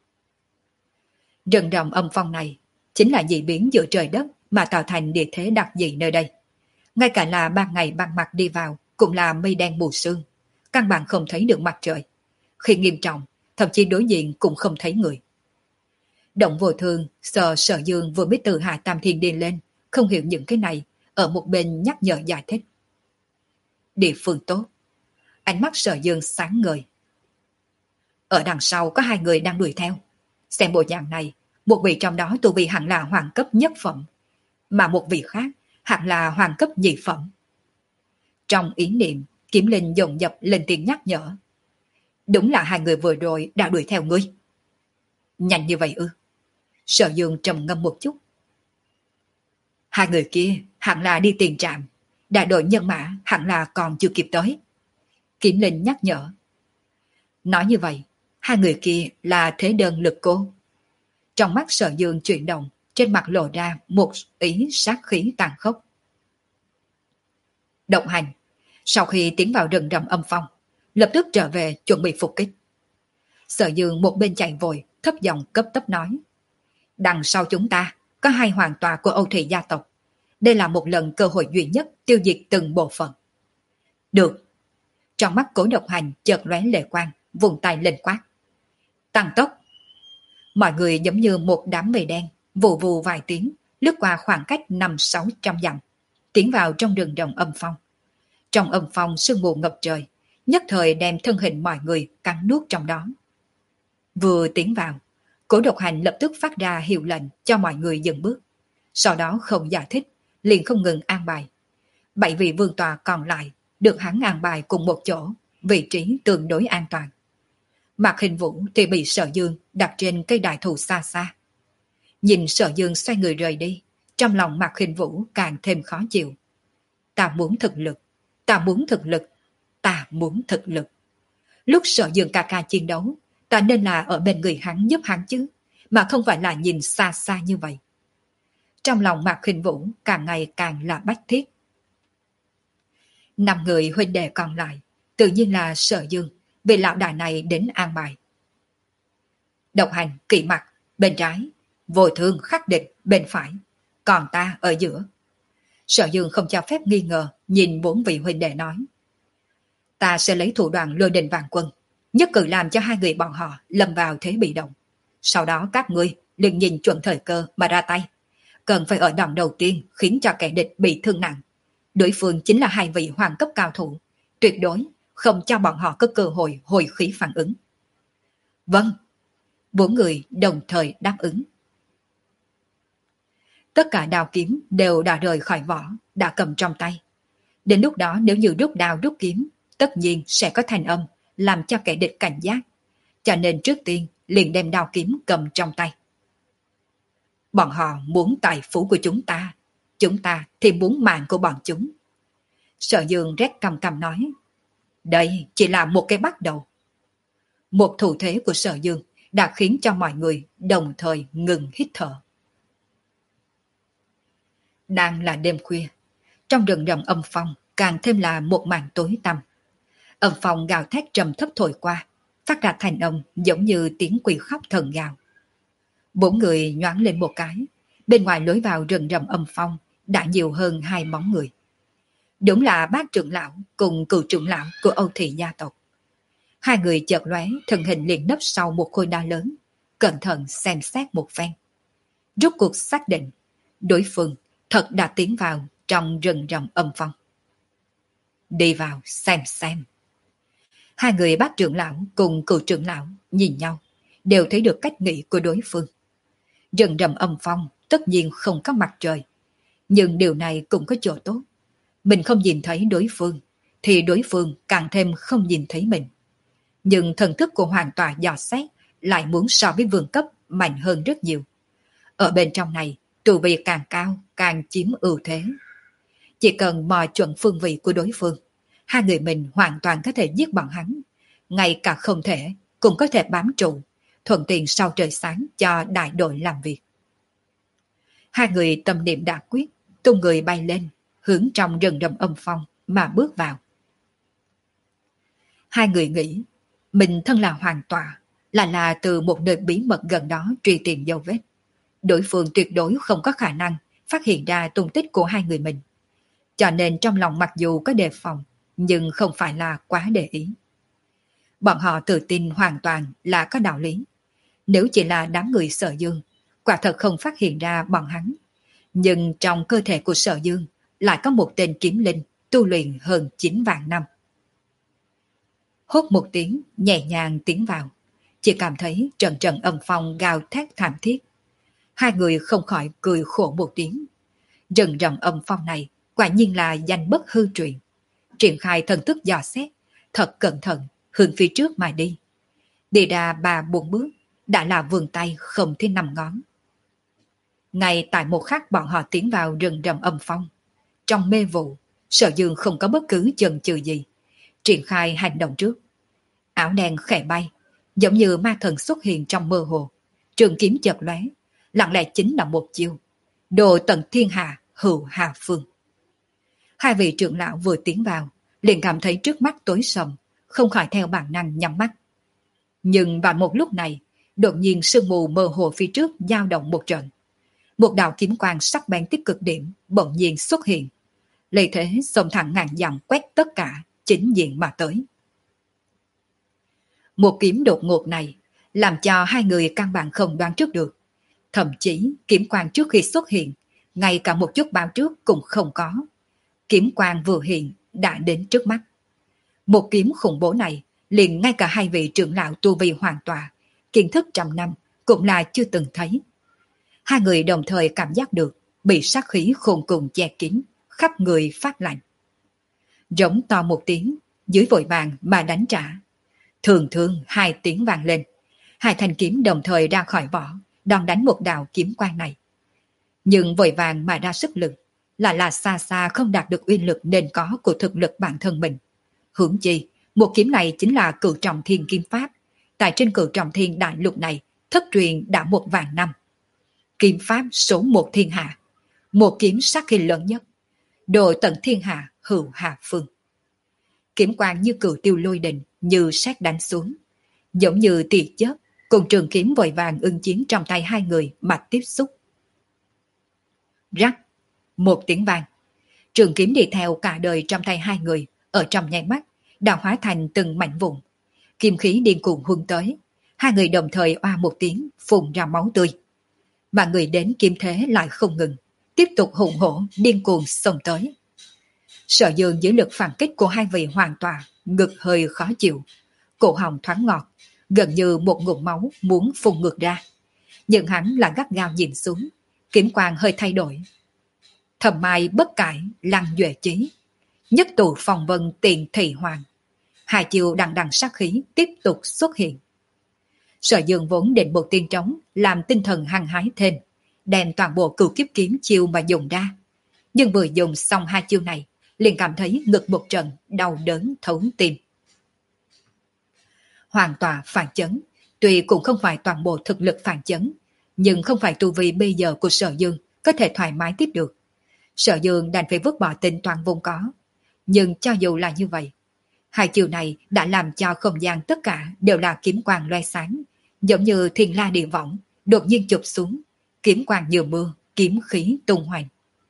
Rừng rậm âm phong này chính là dị biến giữa trời đất mà tạo thành địa thế đặc dị nơi đây. Ngay cả là ban ngày ban mặt đi vào cũng là mây đen mù sương, căn bản không thấy được mặt trời. Khi nghiêm trọng, thậm chí đối diện cũng không thấy người. Động Vô Thương sợ Sở Dương vừa mới từ Hạ Tam Thiên điên lên, không hiểu những cái này, ở một bên nhắc nhở giải thích. Địa phương tốt. Ánh mắt Sở Dương sáng ngời. Ở đằng sau có hai người đang đuổi theo. Xem bộ dạng này, một vị trong đó tu vi hẳn là hoàng cấp nhất phẩm, mà một vị khác hẳn là hoàng cấp nhị phẩm. Trong ý niệm, Kiếm Linh dồn dập lên tiếng nhắc nhở. Đúng là hai người vừa rồi đã đuổi theo ngươi. Nhanh như vậy ư? Sở Dương trầm ngâm một chút. Hai người kia hẳn là đi tiền trạm, đại đội nhân mã hẳn là còn chưa kịp tới. Kiếm Linh nhắc nhở. Nói như vậy, hai người kia là thế đơn lực cô. Trong mắt Sở Dương chuyển động, trên mặt lộ ra một ý sát khí tàn khốc. Động Hành, sau khi tiến vào rừng rậm âm phong, lập tức trở về chuẩn bị phục kích. Sở Dương một bên chạy vội, thấp giọng cấp tốc nói. Đằng sau chúng ta có hai hoàng tòa của Âu Thị gia tộc. Đây là một lần cơ hội duy nhất tiêu diệt từng bộ phận. Được. Trong mắt Cố Độc Hành chợt lóe lệ quang, vùng tay lên quát. Tăng tốc. Mọi người giống như một đám mây đen, vù vù vài tiếng, lướt qua khoảng cách năm sáu trăm dặm, tiến vào trong rừng rậm âm phong. Trong âm phong sương mù ngập trời, nhất thời đem thân hình mọi người cắn nuốt trong đó. Vừa tiến vào, Cố Độc Hành lập tức phát ra hiệu lệnh cho mọi người dừng bước. Sau đó không giải thích, liền không ngừng an bài. Bảy vị vương tòa còn lại được hắn an bài cùng một chỗ, vị trí tương đối an toàn. Mạc Hình Vũ thì bị Sở Dương đặt trên cây đại thụ xa xa. Nhìn Sở Dương xoay người rời đi, trong lòng Mạc Hình Vũ càng thêm khó chịu. Ta muốn thực lực, ta muốn thực lực, ta muốn thực lực. Lúc Sở Dương ca ca chiến đấu, ta nên là ở bên người hắn giúp hắn chứ, mà không phải là nhìn xa xa như vậy. Trong lòng Mạc Khinh Vũ càng ngày càng là bách thiết. Năm người huynh đệ còn lại, tự nhiên là Sở Dương, vì lão đại này đến an bài. Độc Hành, Kỵ Mặc, bên trái, Vô Thương, Khắc Địch, bên phải, còn ta ở giữa. Sở Dương không cho phép nghi ngờ, nhìn bốn vị huynh đệ nói. Ta sẽ lấy thủ đoạn lôi đình vạn quân, nhất cử làm cho hai người bọn họ lâm vào thế bị động. Sau đó các ngươi liền nhìn chuẩn thời cơ mà ra tay. Cần phải ở đòn đầu tiên khiến cho kẻ địch bị thương nặng. Đối phương chính là hai vị hoàng cấp cao thủ, tuyệt đối không cho bọn họ có cơ hội hồi khí phản ứng. Vâng, bốn người đồng thời đáp ứng. Tất cả đao kiếm đều đã rời khỏi vỏ, đã cầm trong tay. Đến lúc đó nếu như rút đao rút kiếm, tất nhiên sẽ có thanh âm làm cho kẻ địch cảnh giác. Cho nên trước tiên liền đem đao kiếm cầm trong tay. Bọn họ muốn tài phú của chúng ta, chúng ta thì muốn mạng của bọn chúng. Sở Dương rét căm căm nói, đây chỉ là một cái bắt đầu. Một thủ thế của Sở Dương đã khiến cho mọi người đồng thời ngừng hít thở. Đang là đêm khuya, trong rừng rậm âm phong càng thêm là một màn tối tăm. Âm phong gào thét trầm thấp thổi qua, phát ra thành âm giống như tiếng quỷ khóc thần gào. Bốn người nhoáng lên một cái, bên ngoài lối vào rừng rậm âm phong đã nhiều hơn hai bóng người. Đúng là Bát trưởng lão cùng Cửu trưởng lão của Âu Thị gia tộc. Hai người chợt lóe, thân hình liền nấp sau một khối đá lớn, cẩn thận xem xét một phen. Rốt cuộc xác định, đối phương thật đã tiến vào trong rừng rậm âm phong. Đi vào xem xem. Hai người Bát trưởng lão cùng Cửu trưởng lão nhìn nhau, đều thấy được cách nghĩ của đối phương. Rừng rậm âm phong tất nhiên không có mặt trời, nhưng điều này cũng có chỗ tốt. Mình không nhìn thấy đối phương, thì đối phương càng thêm không nhìn thấy mình. Nhưng thần thức của Hoàng Tòa dò xét lại muốn so với vương cấp mạnh hơn rất nhiều. Ở bên trong này, tu vi càng cao, càng chiếm ưu thế. Chỉ cần mò chuẩn phương vị của đối phương, hai người mình hoàn toàn có thể giết bọn hắn. Ngay cả không thể, cũng có thể bám trụ, thuận tiện sau trời sáng cho đại đội làm việc. Hai người tâm niệm đã quyết, tung người bay lên, hướng trong rừng rậm âm phong mà bước vào. Hai người nghĩ, mình thân là Hoàng Tọa, là là từ một nơi bí mật gần đó truy tìm dấu vết. Đối phương tuyệt đối không có khả năng phát hiện ra tung tích của hai người mình. Cho nên trong lòng mặc dù có đề phòng, nhưng không phải là quá để ý. Bọn họ tự tin hoàn toàn là có đạo lý. Nếu chỉ là đám người Sở Dương, quả thật không phát hiện ra bọn hắn. Nhưng trong cơ thể của Sở Dương lại có một tên kiếm linh tu luyện hơn chín vạn năm. Hốt một tiếng, nhẹ nhàng tiến vào. Chỉ cảm thấy trận trận âm phong gào thét thảm thiết. Hai người không khỏi cười khổ một tiếng. Rừng rậm âm phong này quả nhiên là danh bất hư truyền. Triển khai thần thức dò xét, thật cẩn thận, hướng phía trước mà đi. Đi ra ba bốn bước, đã là vườn tay không thấy năm ngón. Ngay tại một khắc bọn họ tiến vào rừng rậm âm phong. Trong mê vụ, Sở Dương không có bất cứ chần chừ gì. Triển khai hành động trước. Áo đen khẽ bay, giống như ma thần xuất hiện trong mơ hồ. Trường kiếm chợt lóe, lặng lẽ chính là một chiêu. Đồ tận thiên hạ, hữu hà phương. Hai vị trưởng lão vừa tiến vào, liền cảm thấy trước mắt tối sầm, không khỏi theo bản năng nhắm mắt. Nhưng vào một lúc này, đột nhiên sương mù mơ hồ phía trước dao động một trận. Một đạo kiếm quang sắc bén tích cực điểm bỗng nhiên xuất hiện. Lợi thế xông thẳng ngàn dặm quét tất cả, chính diện mà tới. Một kiếm đột ngột này làm cho hai người căn bản không đoán trước được. Thậm chí kiếm quang trước khi xuất hiện, ngay cả một chút báo trước cũng không có. Kiếm quang vừa hiện đã đến trước mắt. Một kiếm khủng bố này liền ngay cả hai vị trưởng lão tu vi hoàn tọa, kiến thức trăm năm cũng là chưa từng thấy. Hai người đồng thời cảm giác được bị sát khí khôn cùng che kín, khắp người phát lạnh. Rống to một tiếng, dưới vội vàng mà đánh trả. Thường thường hai tiếng vang lên, hai thanh kiếm đồng thời ra khỏi vỏ, đòn đánh một đạo kiếm quang này. Nhưng vội vàng mà ra sức lực, lại là xa xa không đạt được uy lực nên có của thực lực bản thân mình. Huống chi, một kiếm này chính là Cửu Trọng Thiên kiếm pháp, tại trên Cửu Trọng Thiên đại lục này, thất truyền đã một vạn năm. Kiếm pháp số một thiên hạ, một kiếm sát khí lớn nhất, độ tận thiên hạ hữu hạ phương. Kiếm quang như cửu tiêu lôi đình, như sét đánh xuống, giống như tia chớp cùng trường kiếm vội vàng ưng chiến trong tay hai người mà tiếp xúc. Rắc, một tiếng vang, trường kiếm đi theo cả đời trong tay hai người, ở trong nháy mắt đã hóa thành từng mảnh vụn. Kim khí điên cuồng huân tới, hai người đồng thời oa một tiếng phun ra máu tươi. Mà người đến kiếm thế lại không ngừng, tiếp tục hùng hổ điên cuồng xông tới. Sở Dương dưới lực phản kích của hai vị hoàn toàn, ngực hơi khó chịu, cổ họng thoáng ngọt, gần như một ngụm máu muốn phun ngược ra. Nhưng hắn là gắt gao nhìn xuống, kiếm quang hơi thay đổi. Thầm mai bất cải, lăng duệ chí, nhất tụ phòng vân tiền thị hoàng. Hai chiều đằng đằng sát khí tiếp tục xuất hiện. Sở Dương vốn định một tiên trống làm tinh thần hăng hái thêm, đem toàn bộ cửu kiếp kiếm chiêu mà dùng ra. Nhưng vừa dùng xong hai chiêu này, liền cảm thấy ngực một trận đau đớn thấu tim. Hoàn toàn phản chấn, tuy cũng không phải toàn bộ thực lực phản chấn, nhưng không phải tu vi bây giờ của Sở Dương có thể thoải mái tiếp được. Sở Dương đành phải vứt bỏ tính toán vốn có. Nhưng cho dù là như vậy, hai chiều này đã làm cho không gian tất cả đều là kiếm quang loe sáng, giống như thiên la địa võng, đột nhiên chụp xuống, kiếm quang như mưa, kiếm khí tung hoành.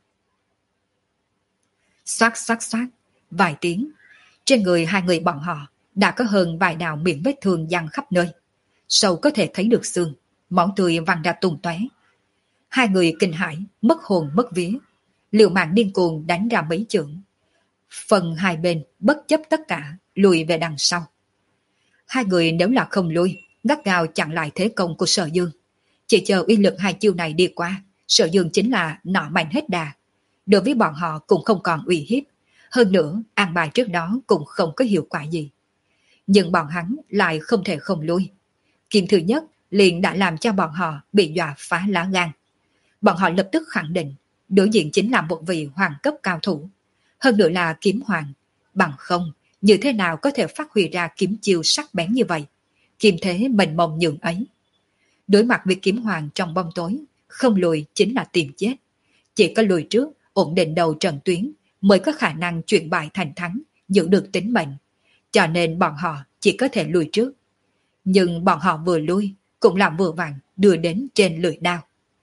Xoát xoát xoát, vài tiếng, trên người hai người bọn họ đã có hơn vài đạo miệng vết thương giăng khắp nơi, sâu có thể thấy được xương, máu tươi văng ra tung tóe. Hai người kinh hãi, mất hồn mất vía, liều mạng điên cuồng đánh ra mấy chưởng. Phần hai bên bất chấp tất cả lùi về đằng sau. Hai người nếu là không lui, gắt gao chặn lại thế công của Sở Dương. Chỉ chờ uy lực hai chiêu này đi qua, Sở Dương chính là nọ mạnh hết đà. Đối với bọn họ cũng không còn uy hiếp. Hơn nữa, an bài trước đó cũng không có hiệu quả gì. Nhưng bọn hắn lại không thể không lui. Kiếm thứ nhất liền đã làm cho bọn họ bị dọa phá lá gan. Bọn họ lập tức khẳng định đối diện chính là một vị hoàng cấp cao thủ. Hơn nữa là kiếm hoàng. Bằng không, như thế nào có thể phát huy ra kiếm chiêu sắc bén như vậy? Kiếm thế mênh mông nhường ấy. Đối mặt với kiếm hoàng trong bóng tối, không lùi chính là tìm chết. Chỉ có lùi trước, ổn định đầu trận tuyến mới có khả năng chuyển bại thành thắng, giữ được tính mệnh. Cho nên bọn họ chỉ có thể lùi trước. Nhưng bọn họ vừa lui, cũng làm vừa vặn đưa đến trên lưỡi đao.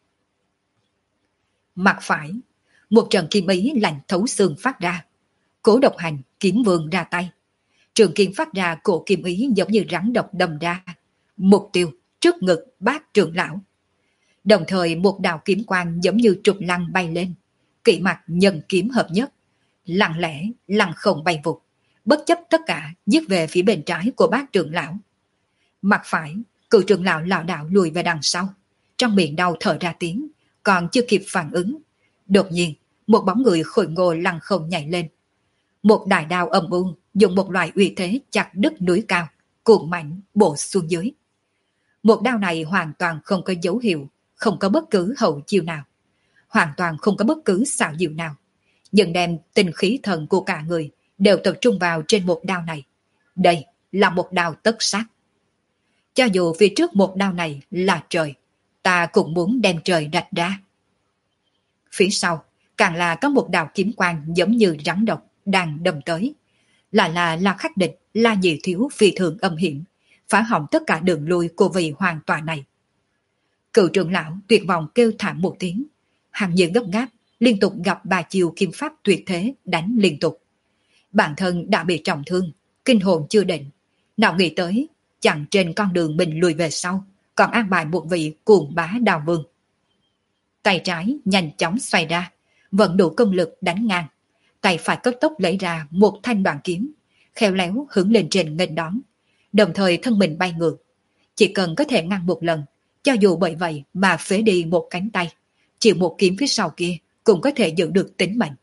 Mặt phải, một trận kim ý lạnh thấu xương phát ra. Cố Độc Hành, kiếm vương ra tay. Trường kiếm phát ra cổ kim ý giống như rắn độc đâm ra. Mục tiêu, trước ngực Bát trưởng lão. Đồng thời một đạo kiếm quang giống như trục lăng bay lên. Kỵ mặt nhân kiếm hợp nhất. Lặng lẽ, lăng không bay vụt. Bất chấp tất cả, giết về phía bên trái của Bát trưởng lão. Mặt phải, cựu trưởng lão lảo đảo lùi về đằng sau. Trong miệng đau thở ra tiếng, còn chưa kịp phản ứng. Đột nhiên, một bóng người khôi ngô lăng không nhảy lên. Một đại đao âm u dùng một loại uy thế chặt đứt núi cao, cuộn mạnh bổ xuống dưới. Một đao này hoàn toàn không có dấu hiệu, không có bất cứ hậu chiêu nào, hoàn toàn không có bất cứ xảo diệu nào, nhưng đem tinh khí thần của cả người đều tập trung vào trên một đao này. Đây là một đao tất sát. Cho dù phía trước một đao này là trời, ta cũng muốn đem trời rạch ra. Phía sau càng là có một đạo kiếm quang giống như rắn độc đang đâm tới. Là là là khắc địch, là nhị thiếu phi thường âm hiểm, phá hỏng tất cả đường lui của vị hoàng tòa này. Cựu trưởng lão tuyệt vọng kêu thảm một tiếng, hàng như gấp gáp, liên tục gặp ba chiều kim pháp tuyệt thế đánh liên tục. Bản thân đã bị trọng thương, kinh hồn chưa định, nào nghĩ tới chặn trên con đường mình lùi về sau, còn an bài một vị cuồng bá đào vương. Tay trái nhanh chóng xoay ra, vận đủ công lực đánh ngang. Tay phải cấp tốc lấy ra một thanh đoạn kiếm, khéo léo hướng lên trên nghênh đón, đồng thời thân mình bay ngược. Chỉ cần có thể ngăn một lần, cho dù bởi vậy mà phế đi một cánh tay, chịu một kiếm phía sau kia cũng có thể giữ được tính mệnh.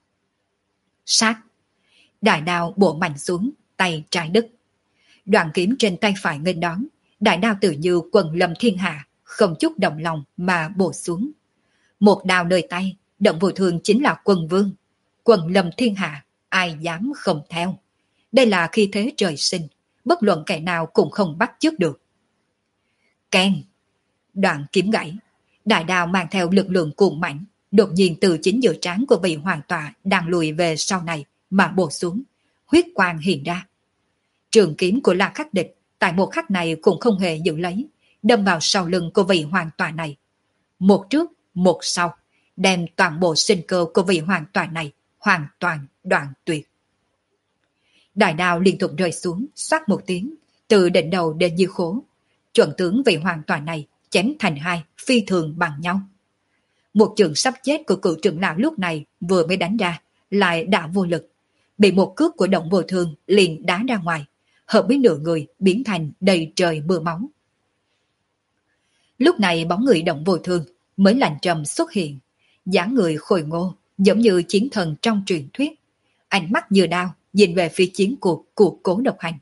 Sát, đại đao bổ mạnh xuống, tay trái đứt. Đoạn kiếm trên tay phải nghênh đón, đại đao tự như quần lâm thiên hạ, không chút động lòng mà bổ xuống. Một đao nơi tay, động vô thường chính là quân vương. Quần lâm thiên hạ, ai dám không theo. Đây là khí thế trời sinh, bất luận kẻ nào cũng không bắt chước được. Keng, Đoạn kiếm gãy, đại đao mang theo lực lượng cuồng mãnh, đột nhiên từ chính giữa trán của vị hoàng tọa đang lùi về sau này mà bổ xuống, huyết quang hiện ra. Trường kiếm của La Khắc Địch tại một khắc này cũng không hề giữ lấy, đâm vào sau lưng của vị hoàng tọa này. Một trước, một sau, đem toàn bộ sinh cơ của vị hoàng tọa này hoàn toàn đoạn tuyệt. Đại đao liên tục rơi xuống, xoát một tiếng, từ đỉnh đầu đến dưới khố. Chuẩn tướng vị hoàng tọa này chém thành hai, phi thường bằng nhau. Một trường sắp chết của cựu trưởng lão lúc này vừa mới đánh ra, lại đã vô lực. Bị một cước của Động Vô Thương liền đá ra ngoài, hợp với nửa người biến thành đầy trời mưa máu. Lúc này bóng người Động Vô Thương mới lạnh trầm xuất hiện, dáng người khôi ngô giống như chiến thần trong truyền thuyết, ánh mắt như đao nhìn về phía chiến cuộc của Cố Độc Hành.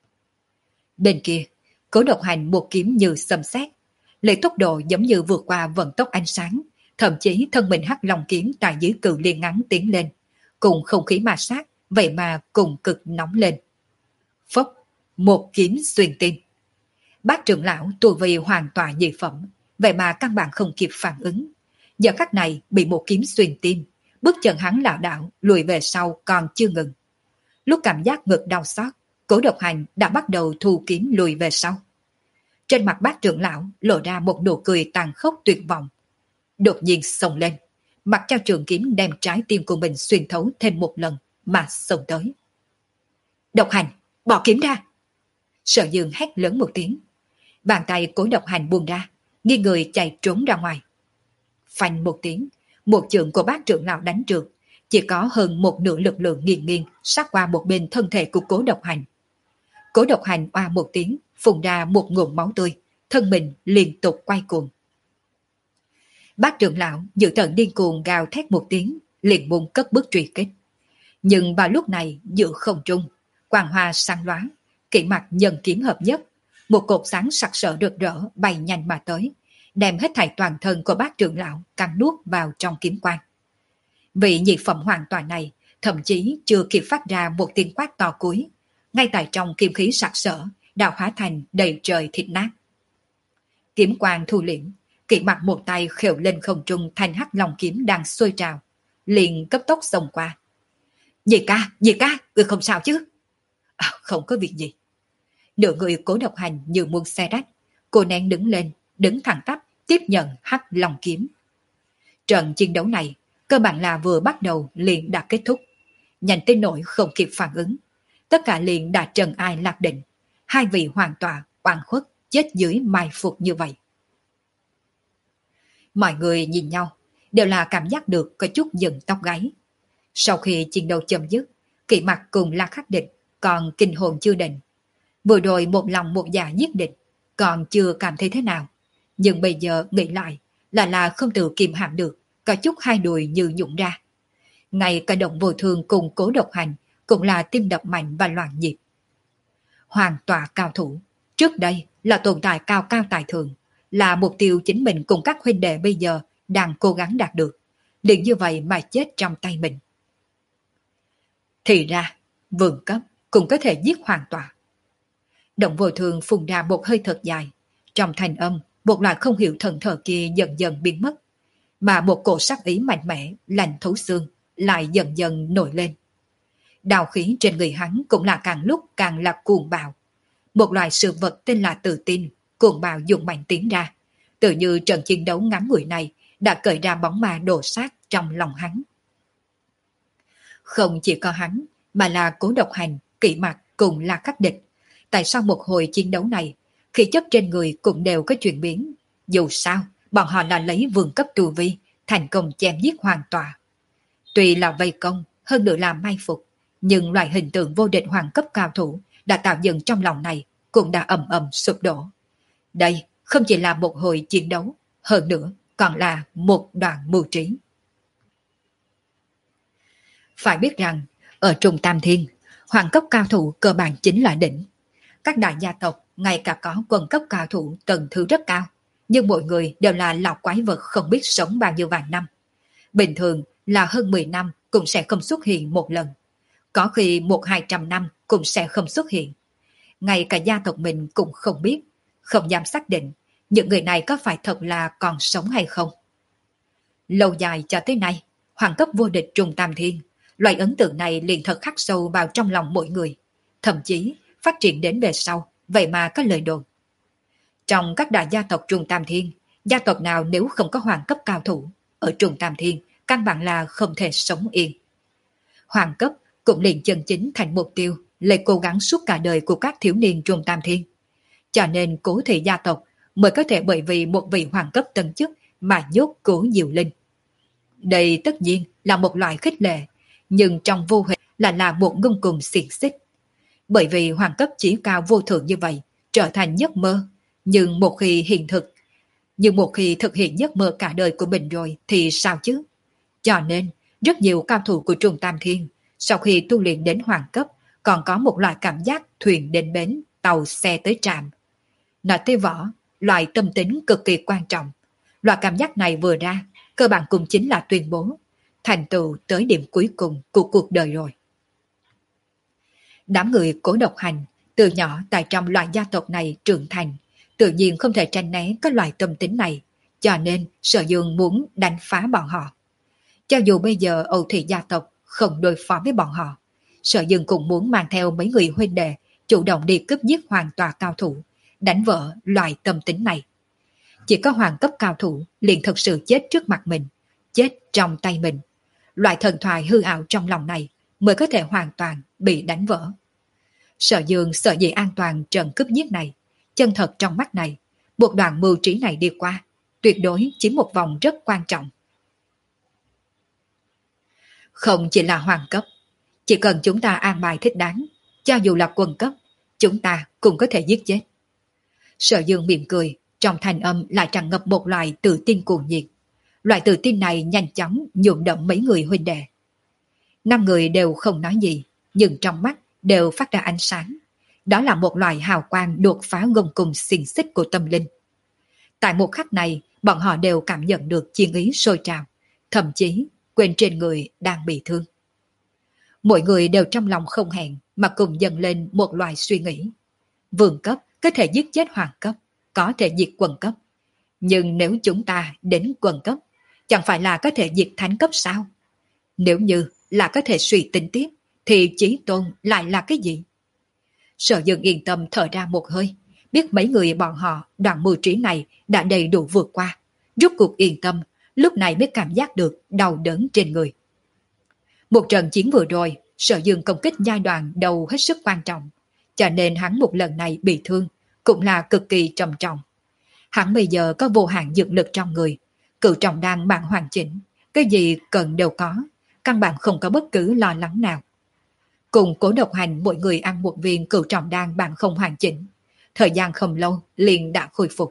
Bên kia, Cố Độc Hành một kiếm như xâm xét, lấy tốc độ giống như vượt qua vận tốc ánh sáng, thậm chí thân mình hắc long kiếm tại dưới cự liên ngắn tiến lên, cùng không khí ma sát, vậy mà cùng cực nóng lên. Phốc, một kiếm xuyên tim. Bác trưởng lão tu vi hoàn toàn dị phẩm, vậy mà căn bản không kịp phản ứng. Giờ khắc này bị một kiếm xuyên tim, bước chân hắn lảo đảo lùi về sau còn chưa ngừng. Lúc cảm giác ngực đau xót, Cố Độc Hành đã bắt đầu thu kiếm lùi về sau. Trên mặt bác trưởng lão lộ ra một nụ cười tàn khốc tuyệt vọng. Đột nhiên xông lên, mặc cho trường kiếm đem trái tim của mình xuyên thấu thêm một lần mà xông tới. Độc Hành, bỏ kiếm ra! Sở Dương hét lớn một tiếng. Bàn tay Cố Độc Hành buông ra, nghiêng người chạy trốn ra ngoài. Phanh một tiếng, một chưởng của bác trưởng lão đánh trượt, chỉ có hơn một nửa lực lượng nghiêng nghiêng sát qua một bên thân thể của Cố Độc Hành. Cố Độc Hành oa một tiếng, phun ra một ngụm máu tươi, thân mình liên tục quay cuồng. Bác trưởng lão dự tận điên cuồng gào thét một tiếng, liền muốn cất bước truy kích. Nhưng vào lúc này giữa không trung, quang hoa sáng loáng, kỵ mặt nhân kiếm hợp nhất, một cột sáng sặc sỡ rực rỡ bay nhanh mà tới, đem hết thảy toàn thân của bác trưởng lão cắn nuốt vào trong kiếm quang. Vị nhị phẩm hoàn toàn này thậm chí chưa kịp phát ra một tiếng quát to cuối, ngay tại trong kiếm khí sặc sỡ đã hóa thành đầy trời thịt nát. Kiếm quang thu liễm, kỵ mặt một tay khều lên không trung thanh hắc long kiếm đang sôi trào, liền cấp tốc xông qua. Dì ca, dì ca, người không sao chứ? À, không có việc gì. Nửa người Cố Độc Hành như muốn xe rách, cô nén đứng lên, đứng thẳng tắp, tiếp nhận hắc long kiếm. Trận chiến đấu này cơ bản là vừa bắt đầu liền đã kết thúc, nhanh tới nỗi không kịp phản ứng, tất cả liền đã trần ai lạc định, hai vị hoàn toàn oan khuất chết dưới mai phục như vậy. Mọi người nhìn nhau đều là cảm giác được có chút giận tóc gáy. Sau khi chiến đấu chấm dứt, Kỵ Mặt cùng La Khắc Địch còn kinh hồn chưa định, vừa rồi một lòng một dạ giết địch, còn chưa cảm thấy thế nào, nhưng bây giờ nghĩ lại là là không tự kiềm hãm được, có chút hai đùi như nhũn ra. Ngay cả Động Vô Thương cùng Cố Độc Hành cũng là tim đập mạnh và loạn nhịp. Hoàng tọa cao thủ, trước đây là tồn tại cao cao tài thượng, là mục tiêu chính mình cùng các huynh đệ bây giờ đang cố gắng đạt được, liền như vậy mà chết trong tay mình. Thì ra, vườn cấp cũng có thể giết hoàng tọa. Động Vô Thương phun ra một hơi thật dài, trong thanh âm một loại không hiểu thần thờ kia dần dần biến mất, mà một cổ sát ý mạnh mẽ lạnh thấu xương lại dần dần nổi lên. Đào khí trên người hắn cũng là càng lúc càng là cuồng bạo, một loại sự vật tên là tự tin cuồng bạo dùng mạnh tiến ra, tự như trận chiến đấu ngắn ngủi này đã cởi ra bóng ma đồ sát trong lòng hắn. Không chỉ có hắn, mà là Cố Độc Hành, Kỵ Mặt cùng La Khắc Địch. Tại sao một hồi chiến đấu này, khí chất trên người cũng đều có chuyển biến? Dù sao, bọn họ là lấy vườn cấp tu vi, thành công chém giết hoàng tọa. Tuy là vây công, hơn nữa là mai phục, nhưng loại hình tượng vô địch hoàng cấp cao thủ đã tạo dựng trong lòng này cũng đã ầm ầm sụp đổ. Đây không chỉ là một hồi chiến đấu, hơn nữa còn là một đoạn mưu trí. Phải biết rằng, ở Trung Tam Thiên, hoàng cấp cao thủ cơ bản chính là đỉnh. Các đại gia tộc ngay cả có quân cấp cao thủ tầng thứ rất cao, nhưng mỗi người đều là lão quái vật không biết sống bao nhiêu vạn năm. Bình thường là hơn mười năm cũng sẽ không xuất hiện một lần, có khi một hai trăm năm cũng sẽ không xuất hiện. Ngay cả gia tộc mình cũng không biết, không dám xác định, những người này có phải thật là còn sống hay không? Lâu dài cho tới nay, hoàng cấp vô địch trùng tam thiên, loại ấn tượng này liền thật khắc sâu vào trong lòng mỗi người. Thậm chí, phát triển đến về sau, vậy mà có lời đồn. Trong các đại gia tộc trùng tam thiên, gia tộc nào nếu không có hoàng cấp cao thủ, ở trùng tam thiên, căn bản là không thể sống yên. Hoàng cấp cũng liền chân chính thành mục tiêu, lấy cố gắng suốt cả đời của các thiếu niên trùng tam thiên. Cho nên Cố thị gia tộc mới có thể bởi vì một vị hoàng cấp tân chức mà nhốt Cố Diệu Linh. Đây tất nhiên là một loại khích lệ, nhưng trong vô hình là là một ngông cùng xiềng xích. Bởi vì hoàng cấp chỉ cao vô thượng như vậy trở thành giấc mơ, nhưng một khi hiện thực, nhưng một khi thực hiện giấc mơ cả đời của mình rồi thì sao chứ? Cho nên, rất nhiều cao thủ của Trùng Tam Thiên sau khi tu luyện đến hoàng cấp còn có một loại cảm giác thuyền đến bến, tàu xe tới trạm. Nói tới võ, loại tâm tính cực kỳ quan trọng. Loại cảm giác này vừa ra, cơ bản cũng chính là tuyên bố thành tựu tới điểm cuối cùng của cuộc đời rồi. Đám người Cố Độc Hành từ nhỏ tại trong loại gia tộc này trưởng thành, tự nhiên không thể tránh né các loại tâm tính này, cho nên Sở Dương muốn đánh phá bọn họ. Cho dù bây giờ Âu Thủy gia tộc không đối phó với bọn họ, Sở Dương cũng muốn mang theo mấy người huynh đệ chủ động đi cướp giết hoàng tòa cao thủ, đánh vỡ loại tâm tính này. Chỉ có hoàng cấp cao thủ liền thực sự chết trước mặt mình, chết trong tay mình. Loại thần thoại hư ảo trong lòng này mới có thể hoàn toàn bị đánh vỡ. Sở Dương sợ gì an toàn trận cướp giết này, chân thật trong mắt này, một đoạn mưu trí này đi qua, tuyệt đối chiếm một vòng rất quan trọng. Không chỉ là hoàng cấp, chỉ cần chúng ta an bài thích đáng, cho dù là quân cấp, chúng ta cũng có thể giết chết. Sở Dương mỉm cười, trong thanh âm lại tràn ngập một loại tự tin cuồng nhiệt. Loại tự tin này nhanh chóng nhuộm đậm mấy người huynh đệ. Năm người đều không nói gì, nhưng trong mắt đều phát ra ánh sáng. Đó là một loại hào quang đột phá gông cùng xiềng xích của tâm linh. Tại một khắc này, bọn họ đều cảm nhận được chiến ý sôi trào, thậm chí quên trên người đang bị thương. Mỗi người đều trong lòng không hẹn mà cùng dâng lên một loại suy nghĩ. Vương cấp có thể giết chết hoàng cấp, có thể diệt quần cấp. Nhưng nếu chúng ta đến quần cấp, chẳng phải là có thể diệt thánh cấp sao? Nếu như là có thể suy tính tiếp, thì chí tôn lại là cái gì? Sở Dương yên tâm thở ra một hơi, biết mấy người bọn họ đoạn mưu trí này đã đầy đủ vượt qua. Rốt cuộc yên tâm, lúc này mới cảm giác được đau đớn trên người. Một trận chiến vừa rồi, Sở Dương công kích giai đoạn đầu hết sức quan trọng, cho nên hắn một lần này bị thương, cũng là cực kỳ trầm trọng. Hắn bây giờ có vô hạn dược lực trong người, cửu trọng đan bạn hoàn chỉnh, cái gì cần đều có, căn bản không có bất cứ lo lắng nào. Cùng Cố Độc Hành mỗi người ăn một viên cửu trọng đan bạn không hoàn chỉnh, thời gian không lâu liền đã khôi phục.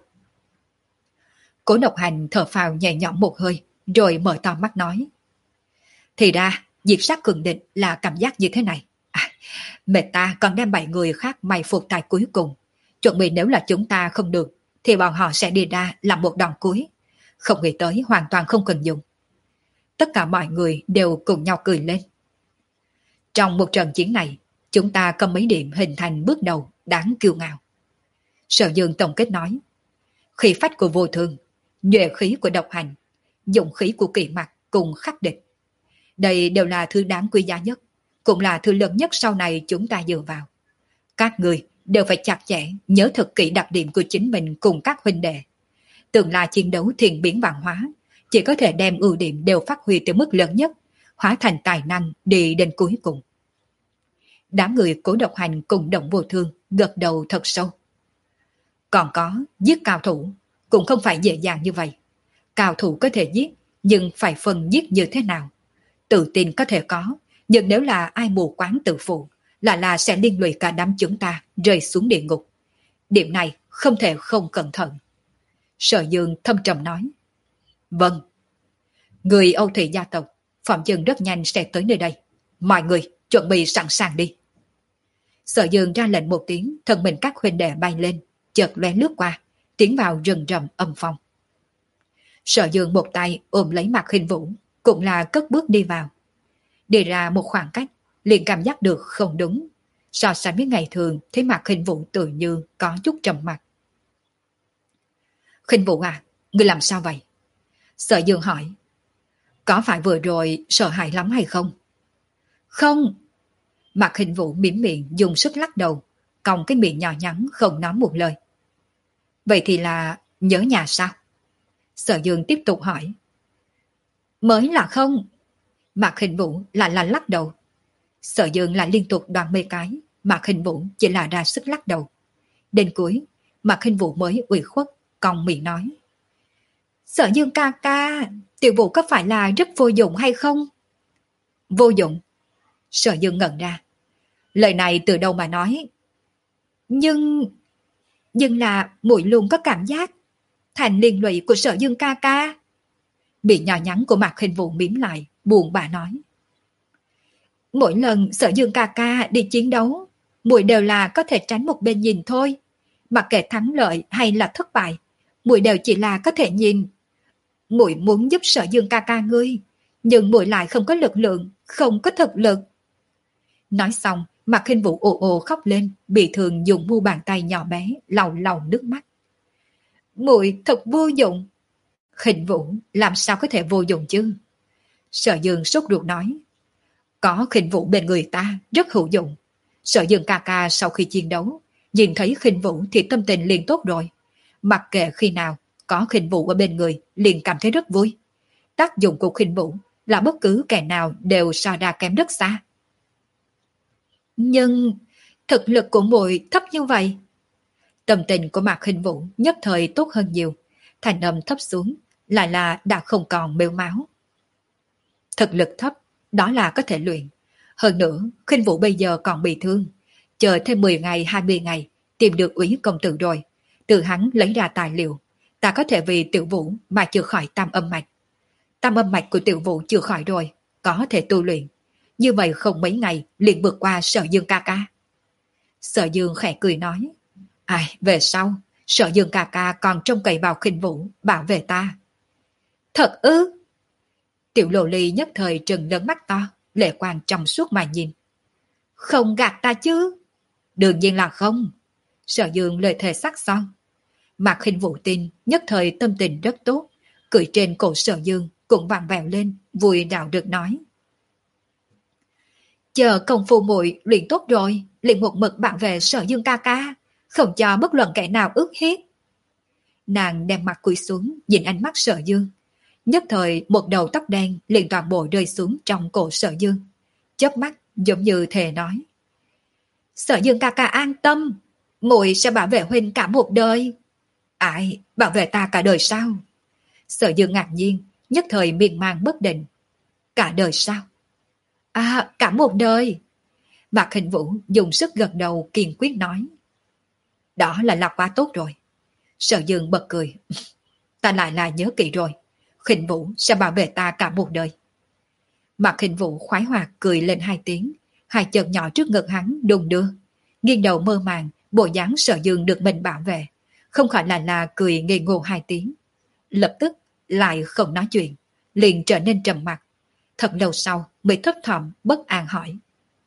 Cố Độc Hành thở phào nhẹ nhõm một hơi, rồi mở to mắt nói. Thì ra, diệt sát cường địch là cảm giác như thế này. À, mệt ta còn đem bảy người khác may phục tại cuối cùng. Chuẩn bị nếu là chúng ta không được, thì bọn họ sẽ đi ra làm một đòn cuối. Không nghĩ tới hoàn toàn không cần dùng. Tất cả mọi người đều cùng nhau cười lên. Trong một trận chiến này, chúng ta có mấy điểm hình thành bước đầu đáng kiêu ngạo. Sở Dương tổng kết nói. Khí phách của vô thương, nhuệ khí của độc hành, dụng khí của kỵ mặt cùng khắc địch. Đây đều là thứ đáng quý giá nhất, cũng là thứ lớn nhất sau này chúng ta dựa vào. Các người đều phải chặt chẽ nhớ thật kỹ đặc điểm của chính mình cùng các huynh đệ. Tương lai chiến đấu thiền biến vạn hóa, chỉ có thể đem ưu điểm đều phát huy tới mức lớn nhất, hóa thành tài năng đi đến cuối cùng. Đám người Cố Độc Hành cùng Động Vô Thương gật đầu thật sâu. Còn có, giết cao thủ cũng không phải dễ dàng như vậy. Cao thủ có thể giết, nhưng phải phân giết như thế nào? Tự tin có thể có, nhưng nếu là ai mù quáng tự phụ, là là sẽ liên lụy cả đám chúng ta rơi xuống địa ngục. Điểm này không thể không cẩn thận. Sở Dương thâm trầm nói. Vâng. Người Âu Thủy gia tộc, Phạm Dân rất nhanh sẽ tới nơi đây. Mọi người chuẩn bị sẵn sàng đi. Sở Dương ra lệnh một tiếng, thân mình các huynh đệ bay lên, chợt lóe lướt qua, tiến vào rừng rậm âm phong. Sở Dương một tay ôm lấy Mạc Khinh Vũ, cũng là cất bước đi vào. Đi ra một khoảng cách, liền cảm giác được không đúng. So sánh với ngày thường, thấy Mạc Khinh Vũ tự như có chút trầm mặc. Khinh Vũ à, ngươi làm sao vậy? Sở Dương hỏi. Có phải vừa rồi sợ hãi lắm hay không? Không. Mạc Khinh Vũ mỉm miệng dùng sức lắc đầu, cong cái miệng nhỏ nhắn không nói một lời. Vậy thì là nhớ nhà sao? Sở Dương tiếp tục hỏi. Mới là không. Mạc Khinh Vũ lại là lắc đầu. Sở Dương lại liên tục đoán mê cái, Mạc Khinh Vũ chỉ là ra sức lắc đầu. Đến cuối, Mạc Khinh Vũ mới ủy khuất, cong miệng nói. Sở Dương ca ca, Tiểu Vũ có phải là rất vô dụng hay không? Vô dụng? Sở Dương ngẩn ra. Lời này từ đâu mà nói? Nhưng... Nhưng là muội luôn có cảm giác thành liên lụy của Sở Dương ca ca. Miệng nhỏ nhắn của Mạc Khinh Vũ mím lại, buồn bã nói. Mỗi lần Sở Dương ca ca đi chiến đấu, muội đều là có thể tránh một bên nhìn thôi. Mặc kệ thắng lợi hay là thất bại, muội đều chỉ là có thể nhìn. Muội muốn giúp Sở Dương ca ca ngươi, nhưng muội lại không có lực lượng, không có thực lực. Nói xong, Mạc Khinh Vũ ồ ồ khóc lên, bị thường dùng mu bàn tay nhỏ bé lau lau nước mắt. Muội thật vô dụng. Khinh Vũ làm sao có thể vô dụng chứ? Sở Dương sốt ruột nói. Có Khinh Vũ bên người ta rất hữu dụng. Sở Dương ca ca sau khi chiến đấu, nhìn thấy Khinh Vũ thì tâm tình liền tốt rồi. Mặc kệ khi nào có Khinh Vũ ở bên người liền cảm thấy rất vui. Tác dụng của Khinh Vũ là bất cứ kẻ nào đều so ra kém rất xa. Nhưng thực lực của muội thấp như vậy. Tâm tình của Mạc Khinh Vũ nhất thời tốt hơn nhiều. Thành âm thấp xuống, lại là đã không còn mếu máu. Thực lực thấp, đó là có thể luyện. Hơn nữa, Khinh Vũ bây giờ còn bị thương. Chờ thêm mười ngày, hai mươi ngày, tìm được Úy công tử rồi. Từ hắn lấy ra tài liệu. Ta có thể vì Tiểu Vũ mà chữa khỏi tam âm mạch. Tam âm mạch của Tiểu Vũ chữa khỏi rồi, có thể tu luyện. Như vậy không mấy ngày liền vượt qua Sở Dương ca ca. Sở Dương khẽ cười nói. Ai, về sau, Sở Dương ca ca còn trông cậy vào Khinh Vũ bảo vệ ta. Thật ư? Tiểu Lô Ly nhất thời trừng lớn mắt to, lệ quang trong suốt mà nhìn. Không gạt ta chứ? Đương nhiên là không. Sở Dương lời thề sắc son. Mạc Khinh Vũ tin nhất thời tâm tình rất tốt, cười trên cổ Sở Dương cũng vặn vẹo lên, vui đạo được nói. Chờ công phu muội luyện tốt rồi, liền một mực bảo vệ Sở Dương ca ca, không cho bất luận kẻ nào ước hiếp. Nàng đem mặt cúi xuống, nhìn ánh mắt Sở Dương. Nhất thời một đầu tóc đen liền toàn bộ rơi xuống trong cổ Sở Dương. Chớp mắt giống như thề nói. Sở Dương ca ca an tâm, muội sẽ bảo vệ huynh cả một đời. Ai, bảo vệ ta cả đời sao? Sở Dương ngạc nhiên, nhất thời miên man bất định. Cả đời sao? À, cả một đời. Mạc Khinh Vũ dùng sức gật đầu kiên quyết nói. Đó là là quá tốt rồi. Sở Dương bật cười. Ta lại là nhớ kỹ rồi. Khinh Vũ sẽ bảo vệ ta cả một đời. Mạc Khinh Vũ khoái hoạt cười lên hai tiếng. Hai chân nhỏ trước ngực hắn đùng đưa. Nghiêng đầu mơ màng, bộ dáng Sở Dương được mình bảo vệ. Không khỏi là là cười ngây ngô hai tiếng. Lập tức lại không nói chuyện, liền trở nên trầm mặc. Thật lâu sau mới thấp thỏm bất an hỏi.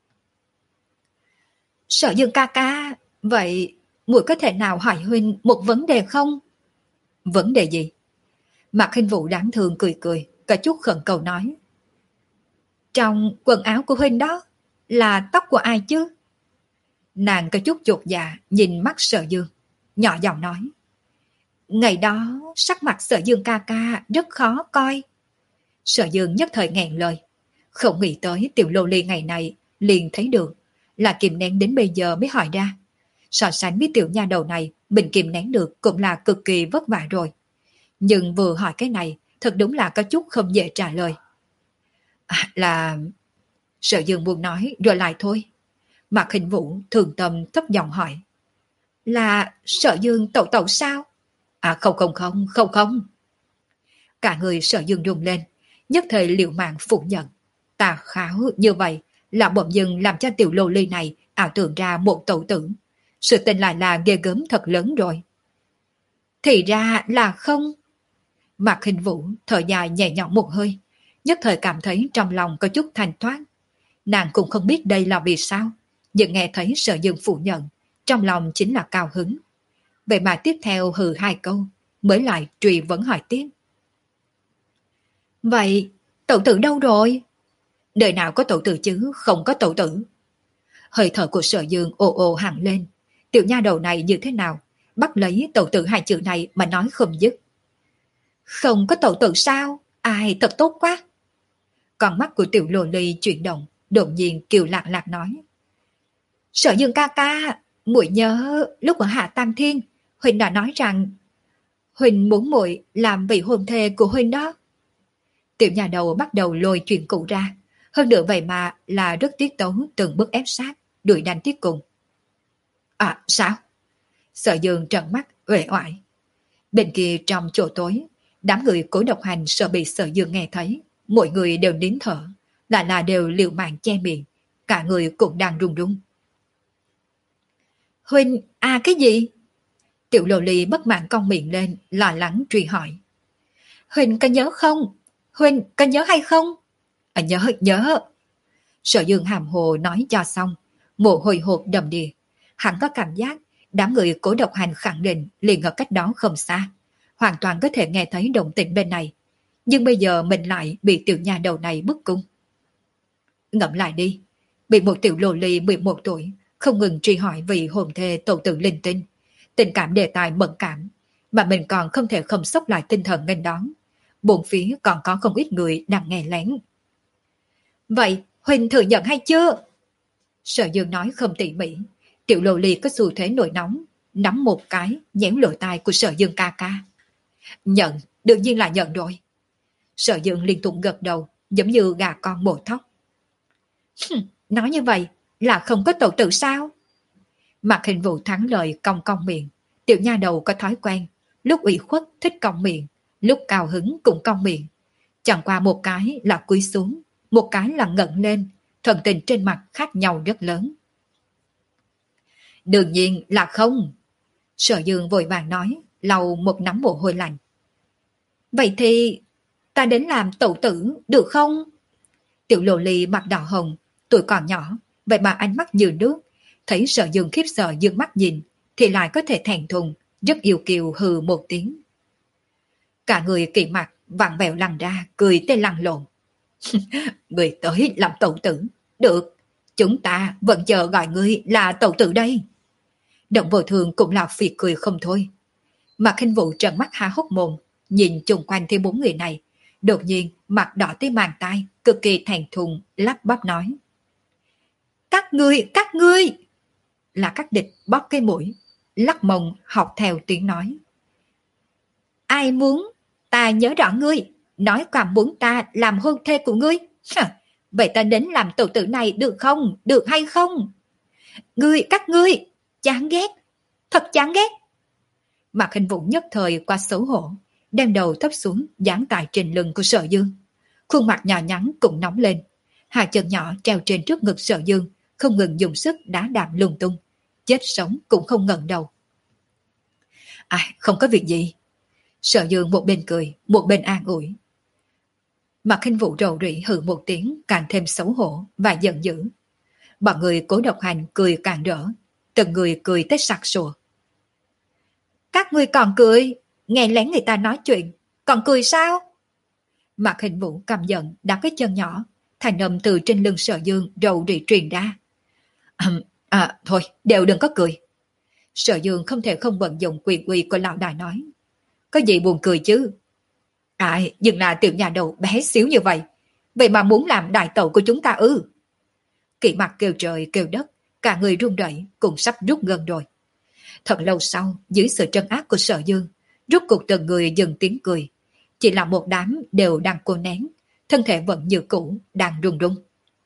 Sở Dương ca ca, vậy muội có thể nào hỏi huynh một vấn đề không? Vấn đề gì? Mạc Khinh Vũ đáng thương cười cười, có chút khẩn cầu nói. Trong quần áo của huynh đó là tóc của ai chứ? Nàng có chút chột dạ nhìn mắt Sở Dương, nhỏ giọng nói. Ngày đó sắc mặt Sở Dương ca ca rất khó coi. Sở Dương nhất thời nghẹn lời. Không nghĩ tới Tiểu Lô Ly ngày này liền thấy được, là kìm nén đến bây giờ mới hỏi ra. So sánh với tiểu nha đầu này, mình kìm nén được cũng là cực kỳ vất vả rồi. Nhưng vừa hỏi cái này, thật đúng là có chút không dễ trả lời. À, là... Sở Dương buồn nói rồi lại thôi. Mạc Khinh Vũ thường tâm thấp giọng hỏi. Là Sở Dương tẩu tẩu sao? À không không không, không không. Cả người Sở Dương rung lên, nhất thời liều mạng phủ nhận. Tà kháo như vậy là bỗng dưng làm cho Tiểu Lô Ly này ảo tưởng ra một tẩu tử. Sự tình lại là ghê gớm thật lớn rồi. Thì ra là không. Mạc Khinh Vũ thở dài nhẹ nhõm một hơi, nhất thời cảm thấy trong lòng có chút thanh thoát. Nàng cũng không biết đây là vì sao, nhưng nghe thấy Sở Dương phủ nhận, trong lòng chính là cao hứng. Vậy mà tiếp theo hừ hai câu, mới lại truy vấn hỏi tiếp. Vậy tẩu tử đâu rồi? Đời nào có tẩu tử chứ không có tẩu tử. Hơi thở của Sở Dương ồ ồ hẳn lên. Tiểu nha đầu này như thế nào? Bắt lấy tẩu tử hai chữ này mà nói không dứt. Không có tẩu tử sao? Ai thật tốt quá. Con mắt của tiểu lồ ly chuyển động, đột nhiên kiều lạc lạc nói. Sở Dương ca ca, muội nhớ lúc ở Hạ Tam Thiên, Huỳnh đã nói rằng Huỳnh muốn muội làm vị hôn thê của Huỳnh đó. Tiểu nhà đầu bắt đầu lôi chuyện cũ ra, hơn nữa vậy mà là rất tiết tấu từng bước ép sát, đuổi đánh tiết cùng. À sao? Sở Dương trợn mắt, uể oải. Bên kia trong chỗ tối, đám người cố độc hành sợ bị Sở Dương nghe thấy, mọi người đều nín thở, lại là đều liều mạng che miệng, cả người cũng đang run run. Huynh, à cái gì? Tiểu lồ ly bất mãn cong miệng lên, lo lắng truy hỏi. Huynh có nhớ không? Huynh có nhớ hay không? À, nhớ, nhớ. Sở Dương hàm hồ nói cho xong, mồ hôi hột đầm đìa. Hắn có cảm giác đám người cố độc hành khẳng định liền ở cách đó không xa, hoàn toàn có thể nghe thấy động tĩnh bên này. Nhưng bây giờ mình lại bị tiểu nhà đầu này bức cung. Ngẫm lại đi, bị một tiểu lồ ly mười một tuổi không ngừng truy hỏi vì hồn thê tổ tử linh tinh, tình cảm đề tài mẫn cảm, mà mình còn không thể không sốc lại tinh thần nghênh đón. Bốn phía còn có không ít người đang nghe lén. Vậy Huỳnh thừa nhận hay chưa? Sở Dương nói không tỉ mỉ. Tiểu lồ ly có xu thế nổi nóng, nắm một cái nhéo lỗ tai của Sở Dương ca ca. Nhận, đương nhiên là nhận rồi. Sở Dương liên tục gật đầu, giống như gà con mổ thóc. Nói như vậy là không có tổ tử sao? Mạc Hình Vũ thắng lời cong cong miệng. Tiểu nha đầu có thói quen, lúc ủy khuất thích cong miệng, lúc cao hứng cũng cong miệng. Chẳng qua một cái là cúi xuống, một cái là ngẩng lên, thần tình trên mặt khác nhau rất lớn. Đương nhiên là không. Sở Dương vội vàng nói, lau một nắm mồ hôi lạnh. Vậy thì ta đến làm tẩu tử được không? Tiểu lồ ly mặt đỏ hồng, tuổi còn nhỏ, vậy mà ánh mắt như nước. Thấy Sở Dương khiếp sợ dương mắt nhìn, thì lại có thể thẹn thùng, rất yêu kiều hừ một tiếng. Cả người kỳ mặt vặn vẹo lăn ra, cười tê lăn lộn. Người tới làm tẩu tử. Được, chúng ta vẫn chờ gọi ngươi là tẩu tử đây. Động vô thường cũng là phì cười không thôi. Mạc Khinh Vũ trợn mắt há hốc mồm, nhìn chung quanh thêm bốn người này. Đột nhiên mặt đỏ tới màng tai, cực kỳ thẹn thùng, lắp bắp nói. Các ngươi, các ngươi! Là các địch bóp cái mũi, lắc mông học theo tiếng nói. Ai muốn? Ta nhớ rõ ngươi, nói còn muốn ta làm hôn thê của ngươi. Vậy ta đến làm tẩu tử này được không? Được hay không? Ngươi, các ngươi! Chán ghét! Thật chán ghét! Mạc Hình Vũ nhất thời qua xấu hổ, đem đầu thấp xuống dán tại trên lưng của Sở Dương. Khuôn mặt nhỏ nhắn cũng nóng lên. Hai chân nhỏ treo trên trước ngực Sở Dương, không ngừng dùng sức đá đạp lung tung. Chết sống cũng không ngẩng đầu. À, không có việc gì. Sở Dương một bên cười, một bên an ủi. Mạc Hình Vũ rầu rĩ hừ một tiếng, càng thêm xấu hổ và giận dữ. Bọn người cố độc hành cười càng rỡ, từng người cười tới sặc sụa. Các ngươi còn cười, nghe lén người ta nói chuyện, còn cười sao? Mạc Hình Vũ căm giận đá cái chân nhỏ, thành âm từ trên lưng Sở Dương rầu rĩ truyền ra. À, à, thôi, đều đừng có cười. Sở Dương không thể không vận dụng quyền uy của lão đại nói. Có gì buồn cười chứ? À, nhưng là tiểu nhà đầu bé xíu như vậy, vậy mà muốn làm đại tẩu của chúng ta ư? Kỵ mặt kêu trời kêu đất, cả người run rẩy cũng sắp rút gần rồi. Thật lâu sau, dưới sự trấn áp của Sở Dương, rút cuộc từng người dừng tiếng cười. Chỉ là một đám đều đang cố nén, thân thể vẫn như cũ, đang run run.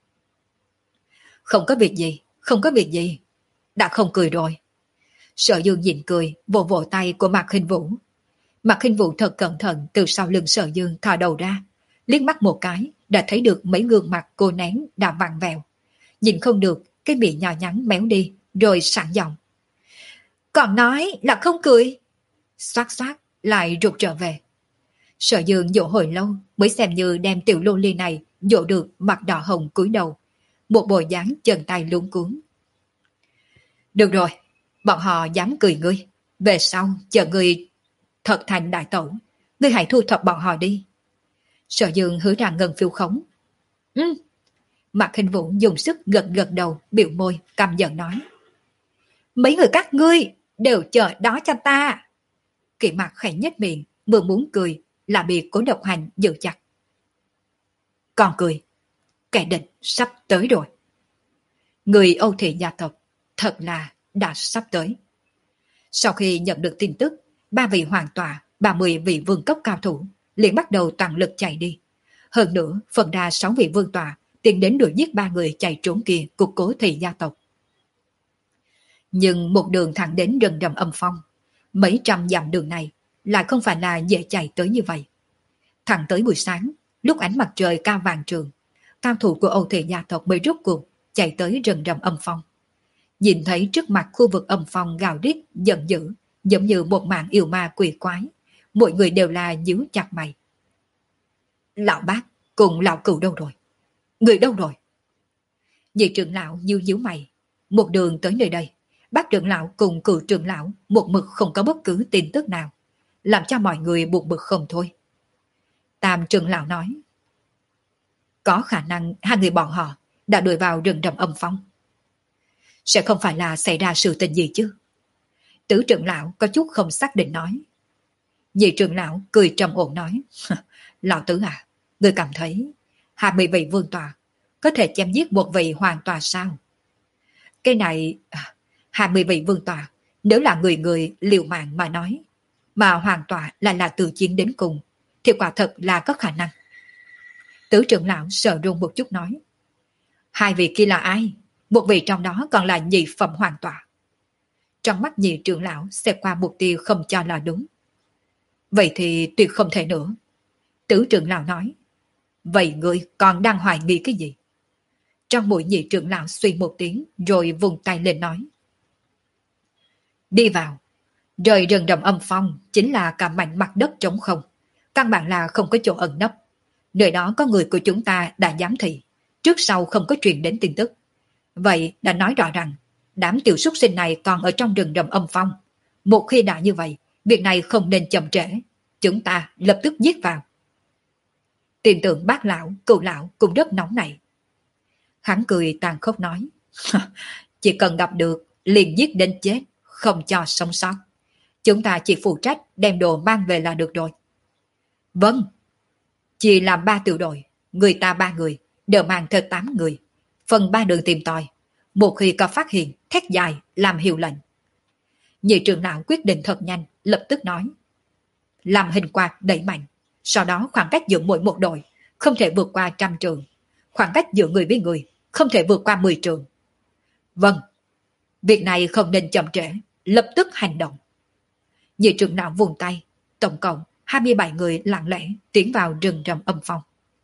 Không có việc gì, không có việc gì. Đã không cười rồi. Sở Dương nhìn cười, vỗ vỗ tay của Mạc Hình Vũ. Mạc Hình Vũ thật cẩn thận từ sau lưng Sở Dương thò đầu ra, liếc mắt một cái, đã thấy được mấy gương mặt cô nén đã vặn vẹo. Nhìn không được, cái miệng nhỏ nhắn méo đi, rồi sẵn giọng. Còn nói là không cười. Xoát xoát, lại rụt trở về. Sở Dương dỗ hồi lâu, mới xem như đem tiểu lô ly này dỗ được mặt đỏ hồng cúi đầu. Một bộ dáng chân tay luống cuốn. Được rồi, bọn họ dám cười ngươi. Về sau, chờ ngươi Thật thành đại tẩu, ngươi hãy thu thập bọn họ đi. Sở Dương hứa ra ngân phiêu khống. Ừ. Mạc Hình Vũ dùng sức gật gật đầu, biểu môi, căm giận nói. Mấy người các ngươi đều chờ đó cho ta. Kỵ Mạc khẽ nhếch miệng, vừa muốn cười, là bị Cố Độc Hành giữ chặt. Còn cười, kẻ địch sắp tới rồi. Người Âu Thị gia tộc thật là đã sắp tới. Sau khi nhận được tin tức, ba vị hoàng tọa, ba mươi vị vương cấp cao thủ liền bắt đầu toàn lực chạy đi. Hơn nữa, phần ra sáu vị vương tọa tiến đến đuổi giết ba người chạy trốn kia của Cố Thị gia tộc. Nhưng một đường thẳng đến rừng rậm âm phong, mấy trăm dặm đường này lại không phải là dễ chạy tới như vậy. Thẳng tới buổi sáng, lúc ánh mặt trời cao vàng trường, cao thủ của Âu Thị gia tộc mới rút cuộc chạy tới rừng rậm âm phong. Nhìn thấy trước mặt khu vực âm phong gào rít giận dữ, giống như một mạng yêu ma quỷ quái, mọi người đều là nhíu chặt mày. Lão bác cùng lão cửu đâu rồi? Người đâu rồi? Nhị trưởng lão nhíu nhíu mày, một đường tới nơi đây, bác trưởng lão cùng cửu trưởng lão một mực không có bất cứ tin tức nào, làm cho mọi người buồn bực không thôi. Tam trưởng lão nói, có khả năng hai người bọn họ đã đuổi vào rừng rậm âm phong. Sẽ không phải là xảy ra sự tình gì chứ? Tứ trưởng lão có chút không xác định nói. Nhị trưởng lão cười trầm ổn nói, lão tứ à, người cảm thấy hai mươi vị vương tòa có thể chém giết một vị hoàng tòa sao? Cái này, hai mươi vị vương tòa nếu là người người liều mạng mà nói, mà hoàng tòa lại là từ chiến đến cùng, thì quả thật là có khả năng. Tứ trưởng lão sợ run một chút nói, hai vị kia là ai? Một vị trong đó còn là nhị phẩm hoàng tòa. Trong mắt nhị trưởng lão xẹt qua mục tiêu không cho là đúng. Vậy thì tuyệt không thể nữa. Tứ trưởng lão nói, vậy ngươi còn đang hoài nghi cái gì? Trong mũi nhị trưởng lão suy một tiếng rồi vùng tay lên nói, đi vào. Rời rừng rậm âm phong chính là cả mảnh mặt đất trống không, căn bản là không có chỗ ẩn nấp. Nơi đó có người của chúng ta đã giám thị, trước sau không có truyền đến tin tức. Vậy đã nói rõ rằng đám tiểu súc sinh này còn ở trong rừng rậm âm phong. Một khi đã như vậy, việc này không nên chậm trễ, chúng ta lập tức giết vào. Tin tưởng bác lão, cựu lão cũng rất nóng này. Hắn cười tàn khốc nói, chỉ cần gặp được liền giết đến chết, không cho sống sót. Chúng ta chỉ phụ trách đem đồ mang về là được rồi. Vâng, chỉ làm ba tiểu đội, người ta ba người, đều mang theo tám người, phần ba đường tìm tòi. Một khi có phát hiện, thét dài, làm hiệu lệnh. Nhị trưởng lão quyết định thật nhanh, lập tức nói, làm hình quạt đẩy mạnh, sau đó khoảng cách giữa mỗi một đội không thể vượt qua trăm trường, khoảng cách giữa người với người không thể vượt qua mười trường. Vâng, việc này không nên chậm trễ, lập tức hành động. Nhị trưởng lão vùng tay, tổng cộng hai mươi bảy người lặng lẽ tiến vào rừng rậm âm phong.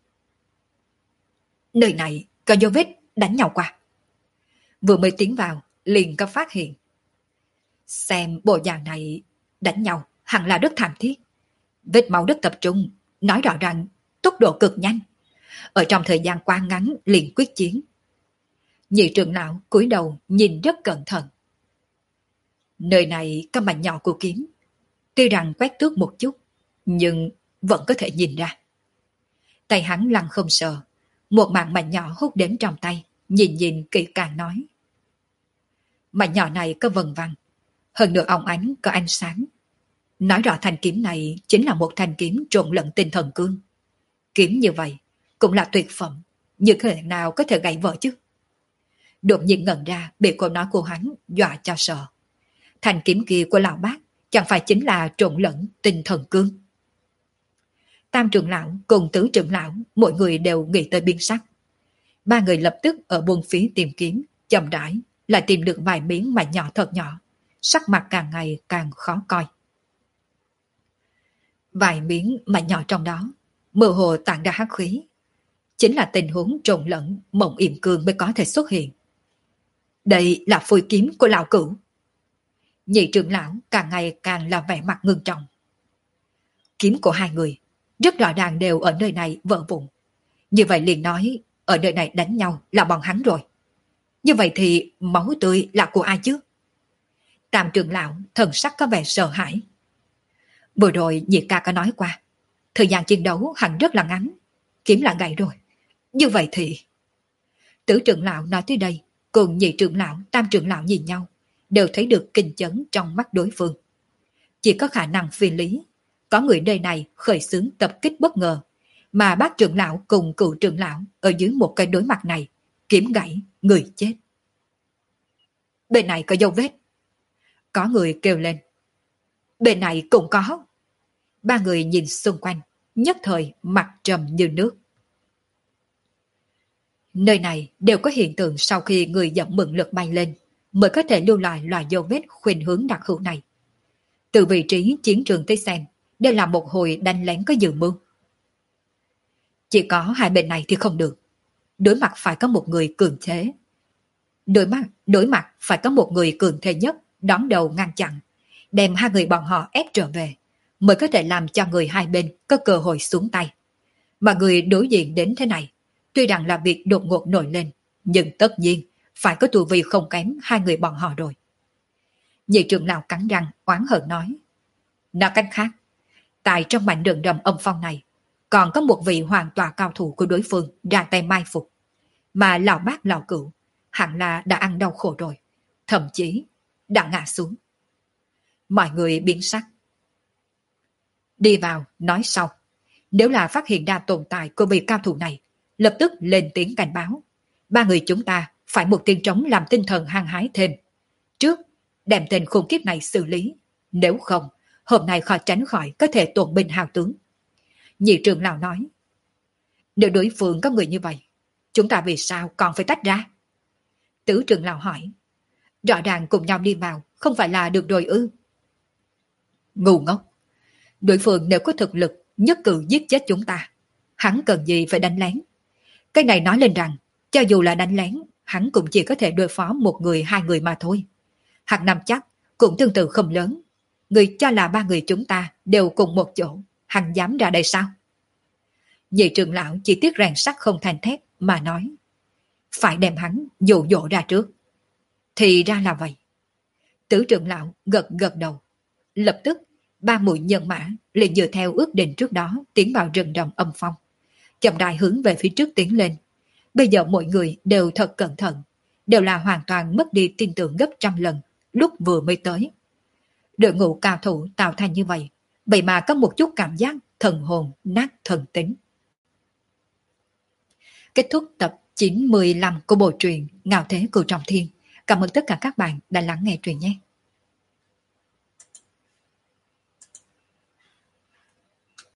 Nơi này có dấu vết đánh nhau qua. Vừa mới tiến vào, liền có phát hiện. Xem bộ dạng này đánh nhau hẳn là rất thảm thiết. Vết máu rất tập trung, nói rõ ràng tốc độ cực nhanh. Ở trong thời gian quá ngắn liền quyết chiến. Nhị trưởng lão cúi đầu nhìn rất cẩn thận. Nơi này có mảnh nhỏ của kiếm. Tuy rằng quét tước một chút, nhưng vẫn có thể nhìn ra. Tay hắn lăn không sờ, một mảng mảnh nhỏ hút đến trong tay, nhìn nhìn kỹ càng nói. Mảnh nhỏ này có vần văn, hơn nữa óng ánh có ánh sáng. Nói rõ thanh kiếm này chính là một thanh kiếm trộn lẫn tinh thần cương. Kiếm như vậy cũng là tuyệt phẩm, như thế nào có thể gãy vỡ chứ? Đột nhiên ngẩn ra bị câu nói của hắn dọa cho sợ. Thanh kiếm kia của lão bác chẳng phải chính là trộn lẫn tinh thần cương. Tam trưởng lão cùng tứ trưởng lão mỗi người đều nghĩ tới biến sắc. Ba người lập tức ở buôn phí tìm kiếm, chậm rãi lại tìm được vài miếng mảnh nhỏ thật nhỏ, sắc mặt càng ngày càng khó coi. Vài miếng mảnh nhỏ trong đó mơ hồ tản ra hắc khí, chính là tình huống trộn lẫn mộng yểm cương mới có thể xuất hiện. Đây là phôi kiếm của lão cửu. Nhị trưởng lão càng ngày càng là vẻ mặt ngưng trọng. Kiếm của hai người rất rõ ràng đều ở nơi này vỡ vụn. Như vậy liền nói ở nơi này đánh nhau là bọn hắn rồi. Như vậy thì máu tươi là của ai chứ? Tam trưởng lão thần sắc có vẻ sợ hãi. Vừa rồi Diệt ca có nói qua, thời gian chiến đấu hẳn rất là ngắn, kiếm là ngày rồi. Như vậy thì... Tứ trưởng lão nói tới đây, cùng nhị trưởng lão, tam trưởng lão nhìn nhau, đều thấy được kinh chấn trong mắt đối phương. Chỉ có khả năng phi lý, có người nơi này khởi xướng tập kích bất ngờ, mà bác trưởng lão cùng cựu trưởng lão ở dưới một cái đối mặt này, kiếm gãy, người chết. Bên này có dấu vết. Có người kêu lên. Bên này cũng có. Ba người nhìn xung quanh, nhất thời mặt trầm như nước. Nơi này đều có hiện tượng sau khi người dẫn mượn lực bay lên, mới có thể lưu lại loại dấu vết khuynh hướng đặc hữu này. Từ vị trí chiến trường tới xem, đây là một hồi đánh lén có dự mưu. Chỉ có hai bên này thì không được. Đối mặt phải có một người cường thế. Đối mặt, đối mặt phải có một người cường thế nhất đón đầu ngăn chặn, đem hai người bọn họ ép trở về, mới có thể làm cho người hai bên có cơ hội xuống tay. Mà người đối diện đến thế này, tuy rằng là việc đột ngột nổi lên, nhưng tất nhiên phải có tu vi không kém hai người bọn họ rồi. Nhị trưởng lão cắn răng oán hận nói. Nói cách khác, tại trong mảnh rừng rầm âm phong này, còn có một vị hoàn toàn cao thủ của đối phương ra tay mai phục. Mà lão bác lão cửu hẳn là đã ăn đau khổ rồi, thậm chí đã ngã xuống. Mọi người biến sắc. Đi vào, nói sau. Nếu là phát hiện ra tồn tại của vị cao thủ này, lập tức lên tiếng cảnh báo. Ba người chúng ta phải một tiếng trống làm tinh thần hăng hái thêm. Trước, đem tên khủng khiếp này xử lý. Nếu không, hôm nay khó tránh khỏi có thể tổn binh hào tướng. Nhị trưởng lão nói. Nếu đối phương có người như vậy, chúng ta vì sao còn phải tách ra? Tứ trưởng lão hỏi. Rõ ràng cùng nhau đi vào, không phải là được rồi ư? Ngu ngốc. Đối phương nếu có thực lực nhất cử giết chết chúng ta, hắn cần gì phải đánh lén? Cái này nói lên rằng, cho dù là đánh lén, hắn cũng chỉ có thể đối phó một người hai người mà thôi. Hạt năm chắc cũng tương tự không lớn. Người cho là ba người chúng ta đều cùng một chỗ, hắn dám ra đây sao? Nhị trưởng lão chỉ tiếc rèn sắt không thành thép mà nói. Phải đem hắn dụ dỗ ra trước. Thì ra là vậy. Tứ trưởng lão gật gật đầu. Lập tức, ba mũi nhân mã liền dựa theo ước định trước đó tiến vào rừng rậm âm phong. Chậm rãi hướng về phía trước tiến lên. Bây giờ mọi người đều thật cẩn thận, đều là hoàn toàn mất đi tin tưởng gấp trăm lần lúc vừa mới tới. Đội ngũ cao thủ tạo thành như vậy, vậy mà có một chút cảm giác thần hồn nát thần tính. Kết thúc tập chín mươi lăm của bộ truyện Ngạo Thế Cửu Trọng Thiên. Cảm ơn tất cả các bạn đã lắng nghe truyện nhé.